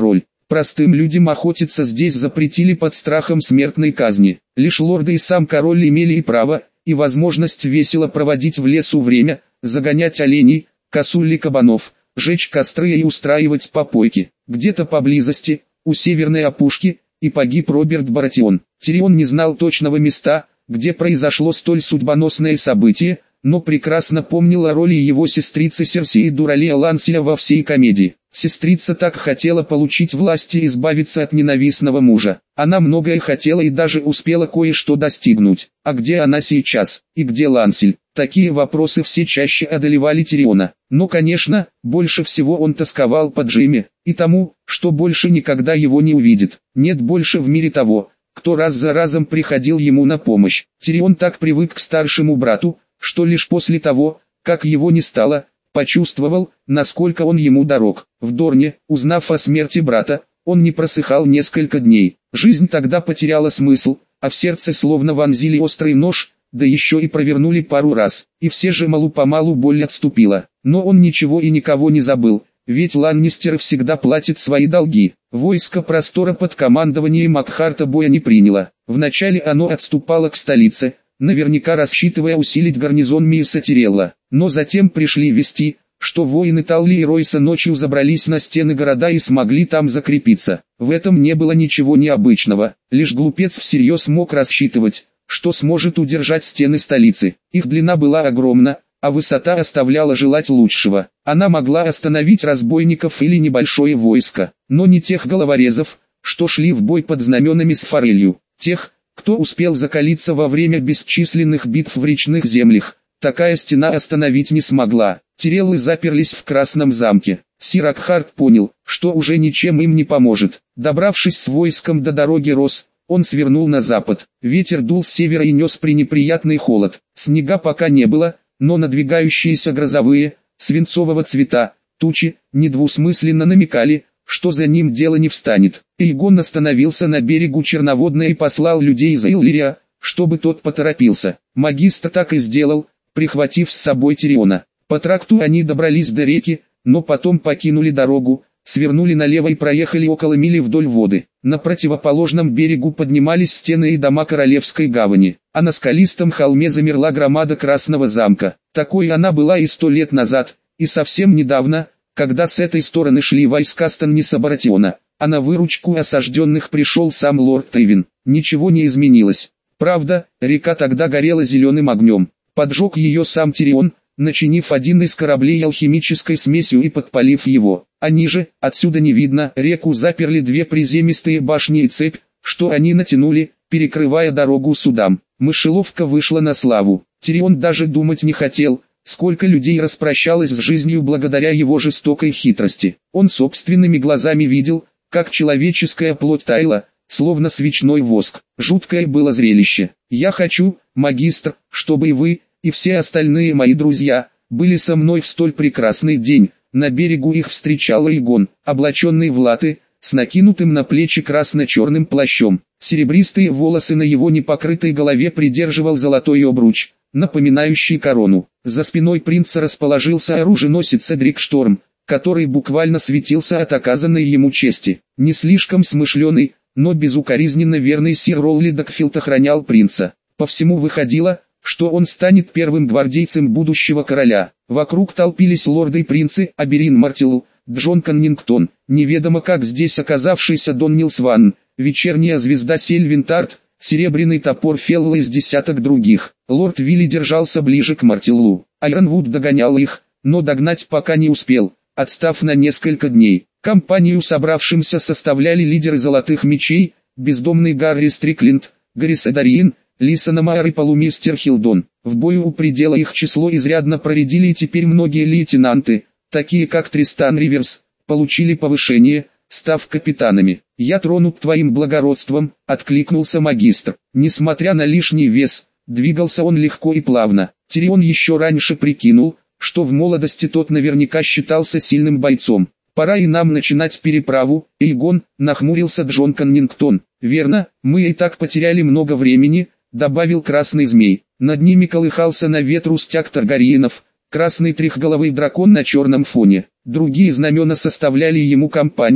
Простым людям охотиться здесь запретили под страхом смертной казни. Лишь лорды и сам король имели и право, и возможность весело проводить в лесу время, загонять оленей, косуль или кабанов, жечь костры и устраивать попойки. Где-то поблизости, у северной опушки, и погиб Роберт Баратион. Тирион не знал точного места, где произошло столь судьбоносное событие, но прекрасно помнил о роли его сестрицы Серсеи Дуралея Ланселя во всей комедии. Сестрица так хотела получить власть и избавиться от ненавистного мужа. Она многое хотела и даже успела кое-что достигнуть. А где она сейчас? И где Лансель? Такие вопросы все чаще одолевали Тириона. Но, конечно, больше всего он тосковал по Джейме, и тому, что больше никогда его не увидит. Нет больше в мире того, кто раз за разом приходил ему на помощь. Тирион так привык к старшему брату, что лишь после того, как его не стало, почувствовал, насколько он ему дорог. В Дорне, узнав о смерти брата, он не просыхал несколько дней. Жизнь тогда потеряла смысл, а в сердце словно вонзили острый нож, да еще и провернули пару раз. И все же мало-помалу боль отступила. Но он ничего и никого не забыл, ведь Ланнистеры всегда платят свои долги. Войско Простора под командованием Макхарта боя не приняло. Вначале оно отступало к столице, наверняка рассчитывая усилить гарнизон Миеса Тирелла. Но затем пришли вести, что воины Талли и Ройса ночью забрались на стены города и смогли там закрепиться. В этом не было ничего необычного, лишь глупец всерьез мог рассчитывать, что сможет удержать стены столицы. Их длина была огромна, а высота оставляла желать лучшего. Она могла остановить разбойников или небольшое войско, но не тех головорезов, что шли в бой под знаменами с форелью. Тех, кто успел закалиться во время бесчисленных битв в речных землях, такая стена остановить не смогла. Тиреллы заперлись в Красном замке. Сир Акхарт понял, что уже ничем им не поможет. Добравшись с войском до дороги Рос, он свернул на запад. Ветер дул с севера и нес пренеприятный холод. Снега пока не было, но надвигающиеся грозовые, свинцового цвета, тучи, недвусмысленно намекали, что за ним дело не встанет. Эйгон остановился на берегу Черноводной и послал людей за Иллирия, чтобы тот поторопился. Магистр так и сделал, прихватив с собой Тириона. По тракту они добрались до реки, но потом покинули дорогу, свернули налево и проехали около мили вдоль воды. На противоположном берегу поднимались стены и дома Королевской гавани, а на скалистом холме замерла громада Красного замка. Такой она была и 100 лет назад, и совсем недавно, когда с этой стороны шли войска Станниса Баратиона, а на выручку осажденных пришел сам лорд Тейвин. Ничего не изменилось. Правда, река тогда горела зеленым огнем. Поджег ее сам Тирион, начинив один из кораблей алхимической смесью и подпалив его. А ниже, отсюда не видно, реку заперли 2 приземистые башни и цепь, что они натянули, перекрывая дорогу судам. Мышеловка вышла на славу. Тирион даже думать не хотел, сколько людей распрощалось с жизнью благодаря его жестокой хитрости. Он собственными глазами видел, как человеческая плоть таяла, словно свечной воск. Жуткое было зрелище. Я хочу, магистр, чтобы и вы, и все остальные мои друзья, были со мной в столь прекрасный день. На берегу их встречал Эйгон, облаченный в латы, с накинутым на плечи красно-черным плащом. Серебристые волосы на его непокрытой голове придерживал золотой обруч, напоминающий корону. За спиной принца расположился оруженосец Эдрик Шторм, который буквально светился от оказанной ему чести. Не слишком смышленый, но безукоризненно верный сир Ролли Дакфилд охранял принца. По всему выходило, что он станет первым гвардейцем будущего короля. Вокруг толпились лорды и принцы, Аберин Мартилл, Джон Коннингтон, неведомо как здесь оказавшийся Дон Нилсван, вечерняя звезда Сельвин Тарт, серебряный топор Фелла из десяток других. Лорд Вилли держался ближе к Мартиллу. Айронвуд догонял их, но догнать пока не успел, отстав на несколько дней. Компанию собравшимся составляли лидеры Золотых Мечей, бездомный Гарри Стрикленд, Гаррис Эдариен, Лисана Майер и полумистер Хилдон. В бою у предела их число изрядно проредили, и теперь многие лейтенанты, такие как Тристан Риверс, получили повышение, став капитанами. «Я тронут твоим благородством», — откликнулся магистр. Несмотря на лишний вес, двигался он легко и плавно. Тирион еще раньше прикинул, что в молодости тот наверняка считался сильным бойцом. «Пора и нам начинать переправу, Эйгон», — нахмурился Джон Коннингтон. «Верно, мы и так потеряли много времени», — добавил Красный Змей. Над ними колыхался на ветру стяг Таргариенов, красный трехголовый дракон на черном фоне. Другие знамена составляли ему компанию,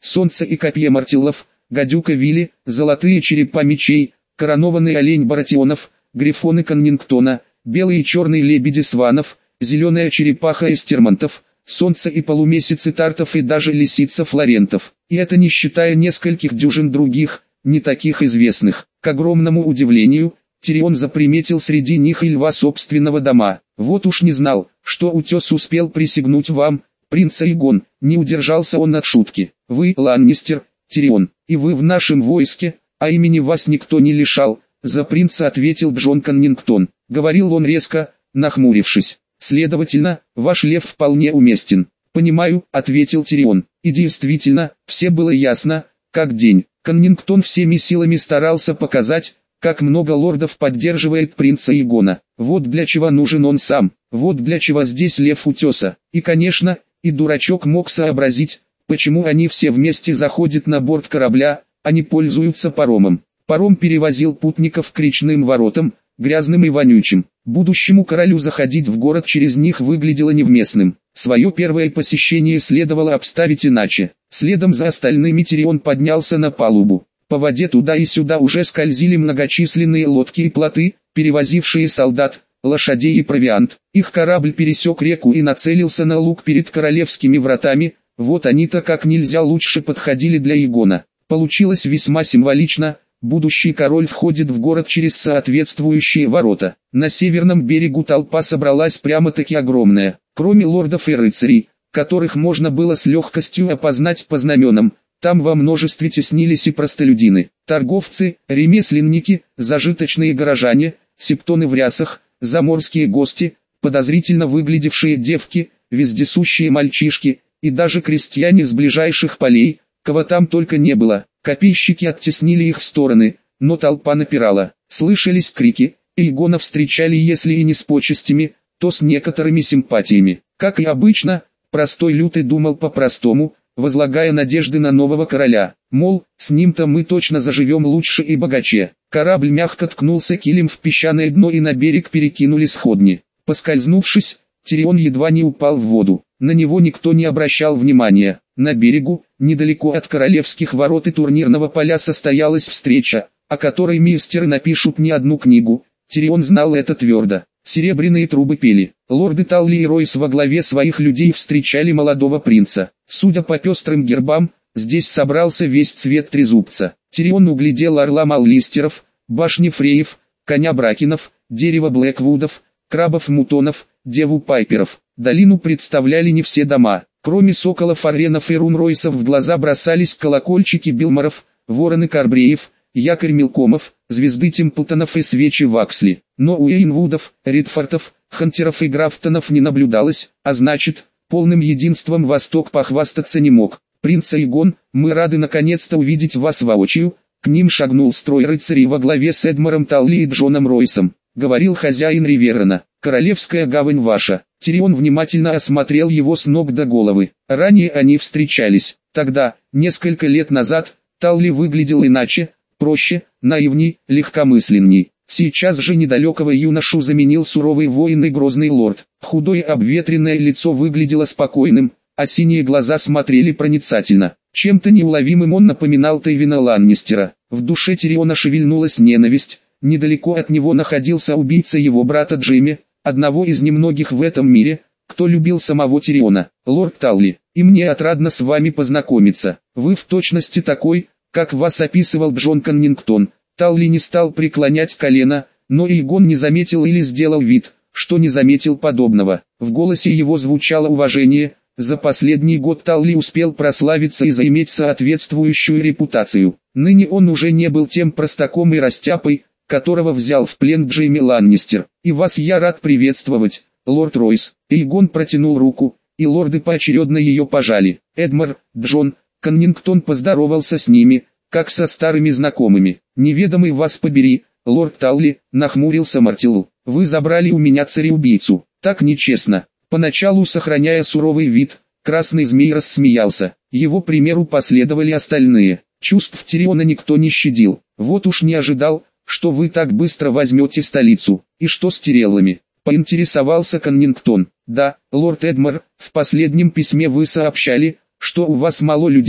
солнце и копье Мартиллов, гадюка Вилли, золотые черепа мечей, коронованный олень Баратионов, грифоны Коннингтона, белые и черные лебеди Сванов, зеленая черепаха Эстермонтов, солнце и полумесяцы Тартов и даже лисица Флорентов. И это не считая нескольких дюжин других, не таких известных. К огромному удивлению, Тирион заприметил среди них и льва собственного дома. Вот уж не знал, что утес успел присягнуть вам, принц Аэгон, не удержался он от шутки. Вы, Ланнистер, Тирион, и вы в нашем войске, а имени вас никто не лишал, за принца ответил Джон Коннингтон. Говорил он резко, нахмурившись. Следовательно, ваш лев вполне уместен. Понимаю, ответил Тирион. И действительно, все было ясно, как день. Коннингтон всеми силами старался показать, как много лордов поддерживает принца Аэгона. Вот для чего нужен он сам, вот для чего здесь лев утеса. И конечно, и дурачок мог сообразить, почему они все вместе заходят на борт корабля, а не пользуются паромом. Паром перевозил путников к речным воротам, грязным и вонючим. Будущему королю заходить в город через них выглядело невместным. Свое первое посещение следовало обставить иначе. Следом за остальными Тирион поднялся на палубу. По воде туда и сюда уже скользили многочисленные лодки и плоты, перевозившие солдат, лошадей и провиант. Их корабль пересек реку и нацелился на луг перед королевскими вратами. Вот они-то как нельзя лучше подходили для Аэгона. Получилось весьма символично. Будущий король входит в город через соответствующие ворота. На северном берегу толпа собралась прямо-таки огромная. Кроме лордов и рыцарей, которых можно было с легкостью опознать по знаменам, там во множестве теснились и простолюдины. Торговцы, ремесленники, зажиточные горожане, септоны в рясах, заморские гости, подозрительно выглядевшие девки, вездесущие мальчишки, и даже крестьяне с ближайших полей, кого там только не было. Копейщики оттеснили их в стороны, но толпа напирала. Слышались крики, Аэгона встречали если и не с почестями, то с некоторыми симпатиями. Как и обычно, простой лютый думал по-простому, возлагая надежды на нового короля. Мол, с ним-то мы точно заживем лучше и богаче. Корабль мягко ткнулся килем в песчаное дно и на берег перекинули сходни. Поскользнувшись, Тирион едва не упал в воду. На него никто не обращал внимания. На берегу, недалеко от королевских ворот и турнирного поля состоялась встреча, о которой мистеры напишут не одну книгу. Тирион знал это твердо. Серебряные трубы пели. Лорды Талли и Ройс во главе своих людей встречали молодого принца. Судя по пестрым гербам, здесь собрался весь цвет трезубца. Тирион углядел орла Маллистеров, башни Фреев, коня Бракинов, дерево Блэквудов, крабов-мутонов, деву Пайперов. Долину представляли не все дома. Кроме соколов Аренов и Рунройсов в глаза бросались колокольчики Билморов, вороны Карбреев, якорь Милкомов, звезды Темплтонов и свечи Ваксли. Но Уэйнвудов, Ридфортов, Хантеров и Графтонов не наблюдалось, а значит, полным единством Восток похвастаться не мог. «Принц Аэгон, мы рады наконец-то увидеть вас воочию», к ним шагнул строй рыцарей во главе с Эдмаром Талли и Джоном Ройсом. Говорил хозяин Риверона: «Королевская гавань ваша». Тирион внимательно осмотрел его с ног до головы. Ранее они встречались. Тогда, несколько лет назад, Талли выглядел иначе, проще, наивней, легкомысленней. Сейчас же недалекого юношу заменил суровый воин и грозный лорд. Худое обветренное лицо выглядело спокойным, а синие глаза смотрели проницательно. Чем-то неуловимым он напоминал Тейвина Ланнистера. В душе Тириона шевельнулась ненависть. Недалеко от него находился убийца его брата Джейми, одного из немногих в этом мире, кто любил самого Тириона. «Лорд Талли, и мне отрадно с вами познакомиться. Вы в точности такой, как вас описывал Джон Коннингтон». Талли не стал преклонять колено, но Аэгон не заметил или сделал вид, что не заметил подобного. В голосе его звучало уважение. За последний год Талли успел прославиться и заиметь соответствующую репутацию. Ныне он уже не был тем простаком и растяпой, которого взял в плен Джейми Ланнистер. «И вас я рад приветствовать, лорд Ройс». Аэгон протянул руку, и лорды поочередно ее пожали. Эдмар, Джон, Коннингтон поздоровался с ними, как со старыми знакомыми. «Неведомый вас побери, лорд Талли», нахмурился Мартилл. «Вы забрали у меня цареубийцу. Так нечестно». Поначалу сохраняя суровый вид, Красный Змей рассмеялся. Его примеру последовали остальные. Чувств Тириона никто не щадил. «Вот уж не ожидал, что вы так быстро возьмете столицу. И что с Тиреллами?» поинтересовался Коннингтон. «Да, лорд Эдмар, в последнем письме вы сообщали, что у вас мало людей,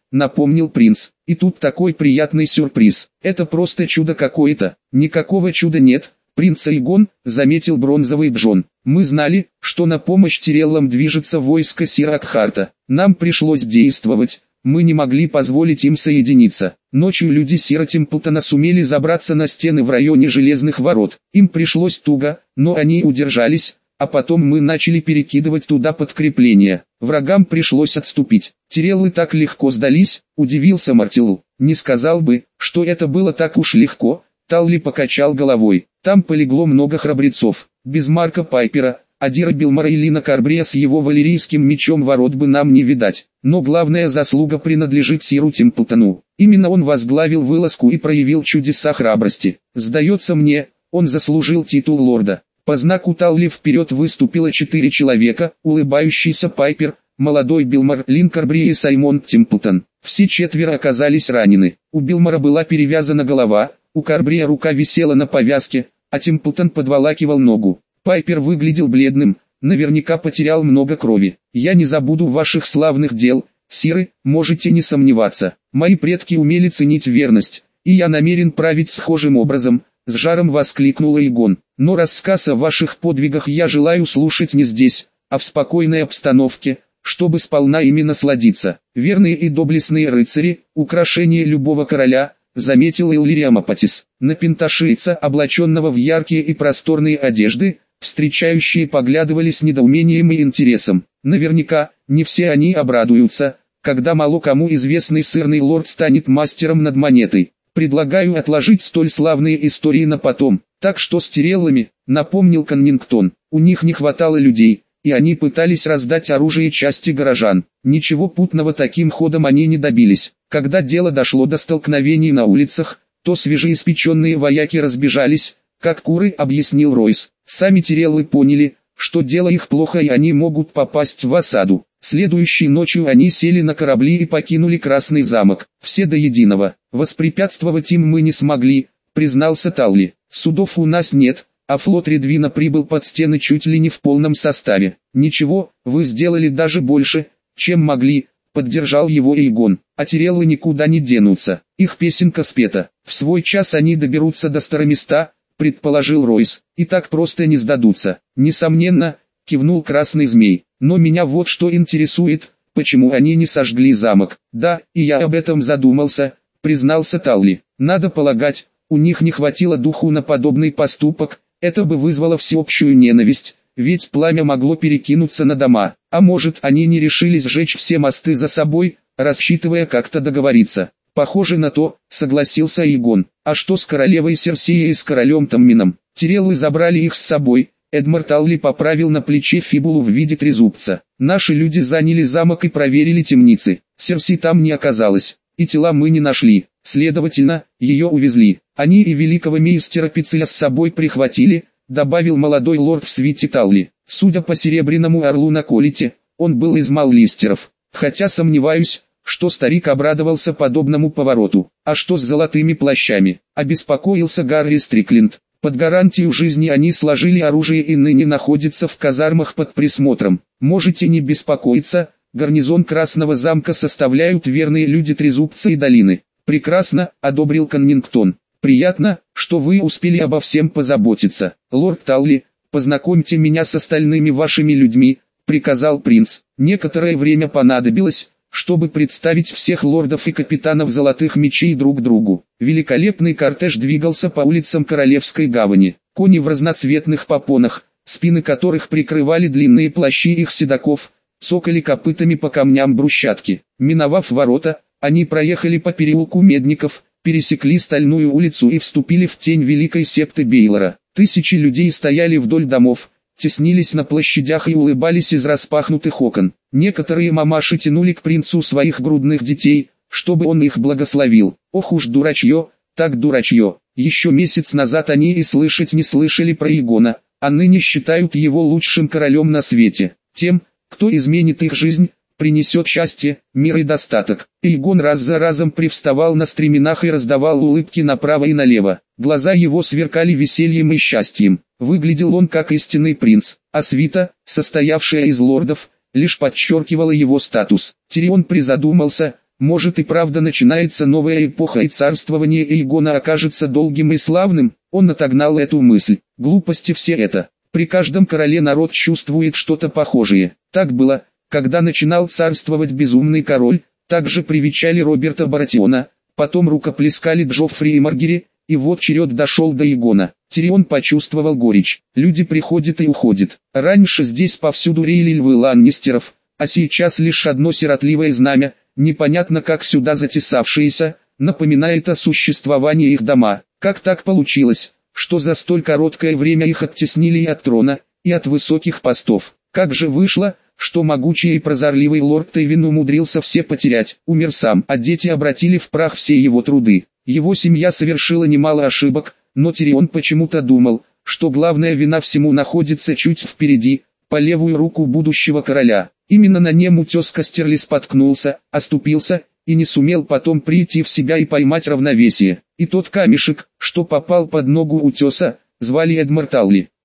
напомнил принц. И тут такой приятный сюрприз. Это просто чудо какое-то. Никакого чуда нет, принц Эйгон, заметил бронзовый Джон. Мы знали, что на помощь Тиреллам движется войско Сира Акхарта. Нам пришлось действовать. Мы не могли позволить им соединиться. Ночью люди Сира Темплтона сумели забраться на стены в районе Железных Ворот. Им пришлось туго, но они удержались, а потом мы начали перекидывать туда подкрепления. Врагам пришлось отступить. Тиреллы так легко сдались, удивился Мартилл. Не сказал бы, что это было так уж легко. Талли покачал головой. Там полегло много храбрецов. Без Марка Пайпера, Адира Билмара и Лина Карбрия с его валерийским мечом ворот бы нам не видать. Но главная заслуга принадлежит Сиру Темплтону. Именно он возглавил вылазку и проявил чудеса храбрости. Сдается мне, он заслужил титул лорда. По знаку Талли вперед выступило 4 человека: улыбающийся Пайпер, молодой Билмар, Лин Карбрия и Саймон Темплтон. Все 4 оказались ранены. У Билмара была перевязана голова, у Карбрия рука висела на повязке, а Темплтон подволакивал ногу. Пайпер выглядел бледным, наверняка потерял много крови. Я не забуду ваших славных дел, сиры, можете не сомневаться. Мои предки умели ценить верность, и я намерен править схожим образом, с жаром воскликнул Эйгон. Но рассказ о ваших подвигах я желаю слушать не здесь, а в спокойной обстановке, чтобы сполна ими насладиться. Верные и доблестные рыцари, украшение любого короля, заметил Иллириам Апатис. На пенташийца, облаченного в яркие и просторные одежды, встречающие поглядывали с недоумением и интересом. Наверняка, не все они обрадуются, когда мало кому известный сырный лорд станет мастером над монетой. Предлагаю отложить столь славные истории на потом. Так что с Тиреллами, напомнил Коннингтон, у них не хватало людей, и они пытались раздать оружие части горожан. Ничего путного таким ходом они не добились. Когда дело дошло до столкновений на улицах, то свежеиспеченные вояки разбежались, как куры, объяснил Ройс. Сами Тиреллы поняли, что дело их плохо и они могут попасть в осаду. Следующей ночью они сели на корабли и покинули Красный замок. Все до единого. Воспрепятствовать им мы не смогли, признался Талли. Судов у нас нет, а флот Редвина прибыл под стены чуть ли не в полном составе. Ничего, вы сделали даже больше, чем могли, поддержал его Эйгон. А Тиреллы никуда не денутся. Их песенка спета. В свой час они доберутся до Староместа, предположил Ройс, и так просто не сдадутся. Несомненно, кивнул Красный Змей. Но меня вот что интересует, почему они не сожгли замок. Да, и я об этом задумался, признался Талли. Надо полагать, у них не хватило духу на подобный поступок, это бы вызвало всеобщую ненависть, ведь пламя могло перекинуться на дома. А может, они не решились сжечь все мосты за собой, рассчитывая как-то договориться. Похоже на то, согласился Эйгон. А что с королевой Серсией и с королем Таммином? Тиреллы забрали их с собой. Эдмар Талли поправил на плече фибулу в виде трезубца. Наши люди заняли замок и проверили темницы. Серси там не оказалось, и тела мы не нашли. Следовательно, ее увезли. Они и великого мейстера Пицеля с собой прихватили, добавил молодой лорд в свите Талли. Судя по серебряному орлу на колете, он был из Маллистеров. Хотя сомневаюсь, что старик обрадовался подобному повороту. А что с золотыми плащами? Обеспокоился Гарри Стрикленд. Под гарантию жизни они сложили оружие и ныне находятся в казармах под присмотром. Можете не беспокоиться, гарнизон Красного замка составляют верные люди Трезубца и Долины. Прекрасно, одобрил Коннингтон. Приятно, что вы успели обо всем позаботиться. Лорд Талли, познакомьте меня с остальными вашими людьми, приказал принц. Некоторое время понадобилось, чтобы представить всех лордов и капитанов золотых мечей друг другу. Великолепный кортеж двигался по улицам Королевской гавани. Кони в разноцветных попонах, спины которых прикрывали длинные плащи их седаков, цокали копытами по камням брусчатки. Миновав ворота, они проехали по переулку Медников, пересекли Стальную улицу и вступили в тень Великой Септы Бейлора. Тысячи людей стояли вдоль домов, теснились на площадях и улыбались из распахнутых окон. Некоторые мамаши тянули к принцу своих грудных детей, чтобы он их благословил. Ох уж дурачье, так дурачье. Еще месяц назад они и слышать не слышали про Эйгона, а ныне считают его лучшим королем на свете. Тем, кто изменит их жизнь, принесет счастье, мир и достаток. Эйгон раз за разом привставал на стременах и раздавал улыбки направо и налево. Глаза его сверкали весельем и счастьем. Выглядел он как истинный принц, а свита, состоявшая из лордов, лишь подчеркивала его статус. Тирион призадумался, Может и правда начинается новая эпоха, и царствование Эйгона окажется долгим и славным. Он отогнал эту мысль. Глупости все это. При каждом короле народ чувствует что-то похожее. Так было, когда начинал царствовать безумный король, также привечали Роберта Баратиона, потом рукоплескали Джоффри и Маргери, и вот черед дошел до Эйгона. Тирион почувствовал горечь. Люди приходят и уходят. Раньше здесь повсюду реяли львы ланнистеров, а сейчас лишь одно сиротливое знамя, непонятно как сюда затесавшееся, напоминает о существовании их дома. Как так получилось, что за столь короткое время их оттеснили и от трона, и от высоких постов? Как же вышло, что могучий и прозорливый лорд Тейвин умудрился все потерять, умер сам, а дети обратили в прах все его труды? Его семья совершила немало ошибок, но Тирион почему-то думал, что главная вина всему находится чуть впереди, по левую руку будущего короля. Именно на нем утес Кастерли споткнулся, оступился, и не сумел потом прийти в себя и поймать равновесие. И тот камешек, что попал под ногу утеса, звали Эдмарталли.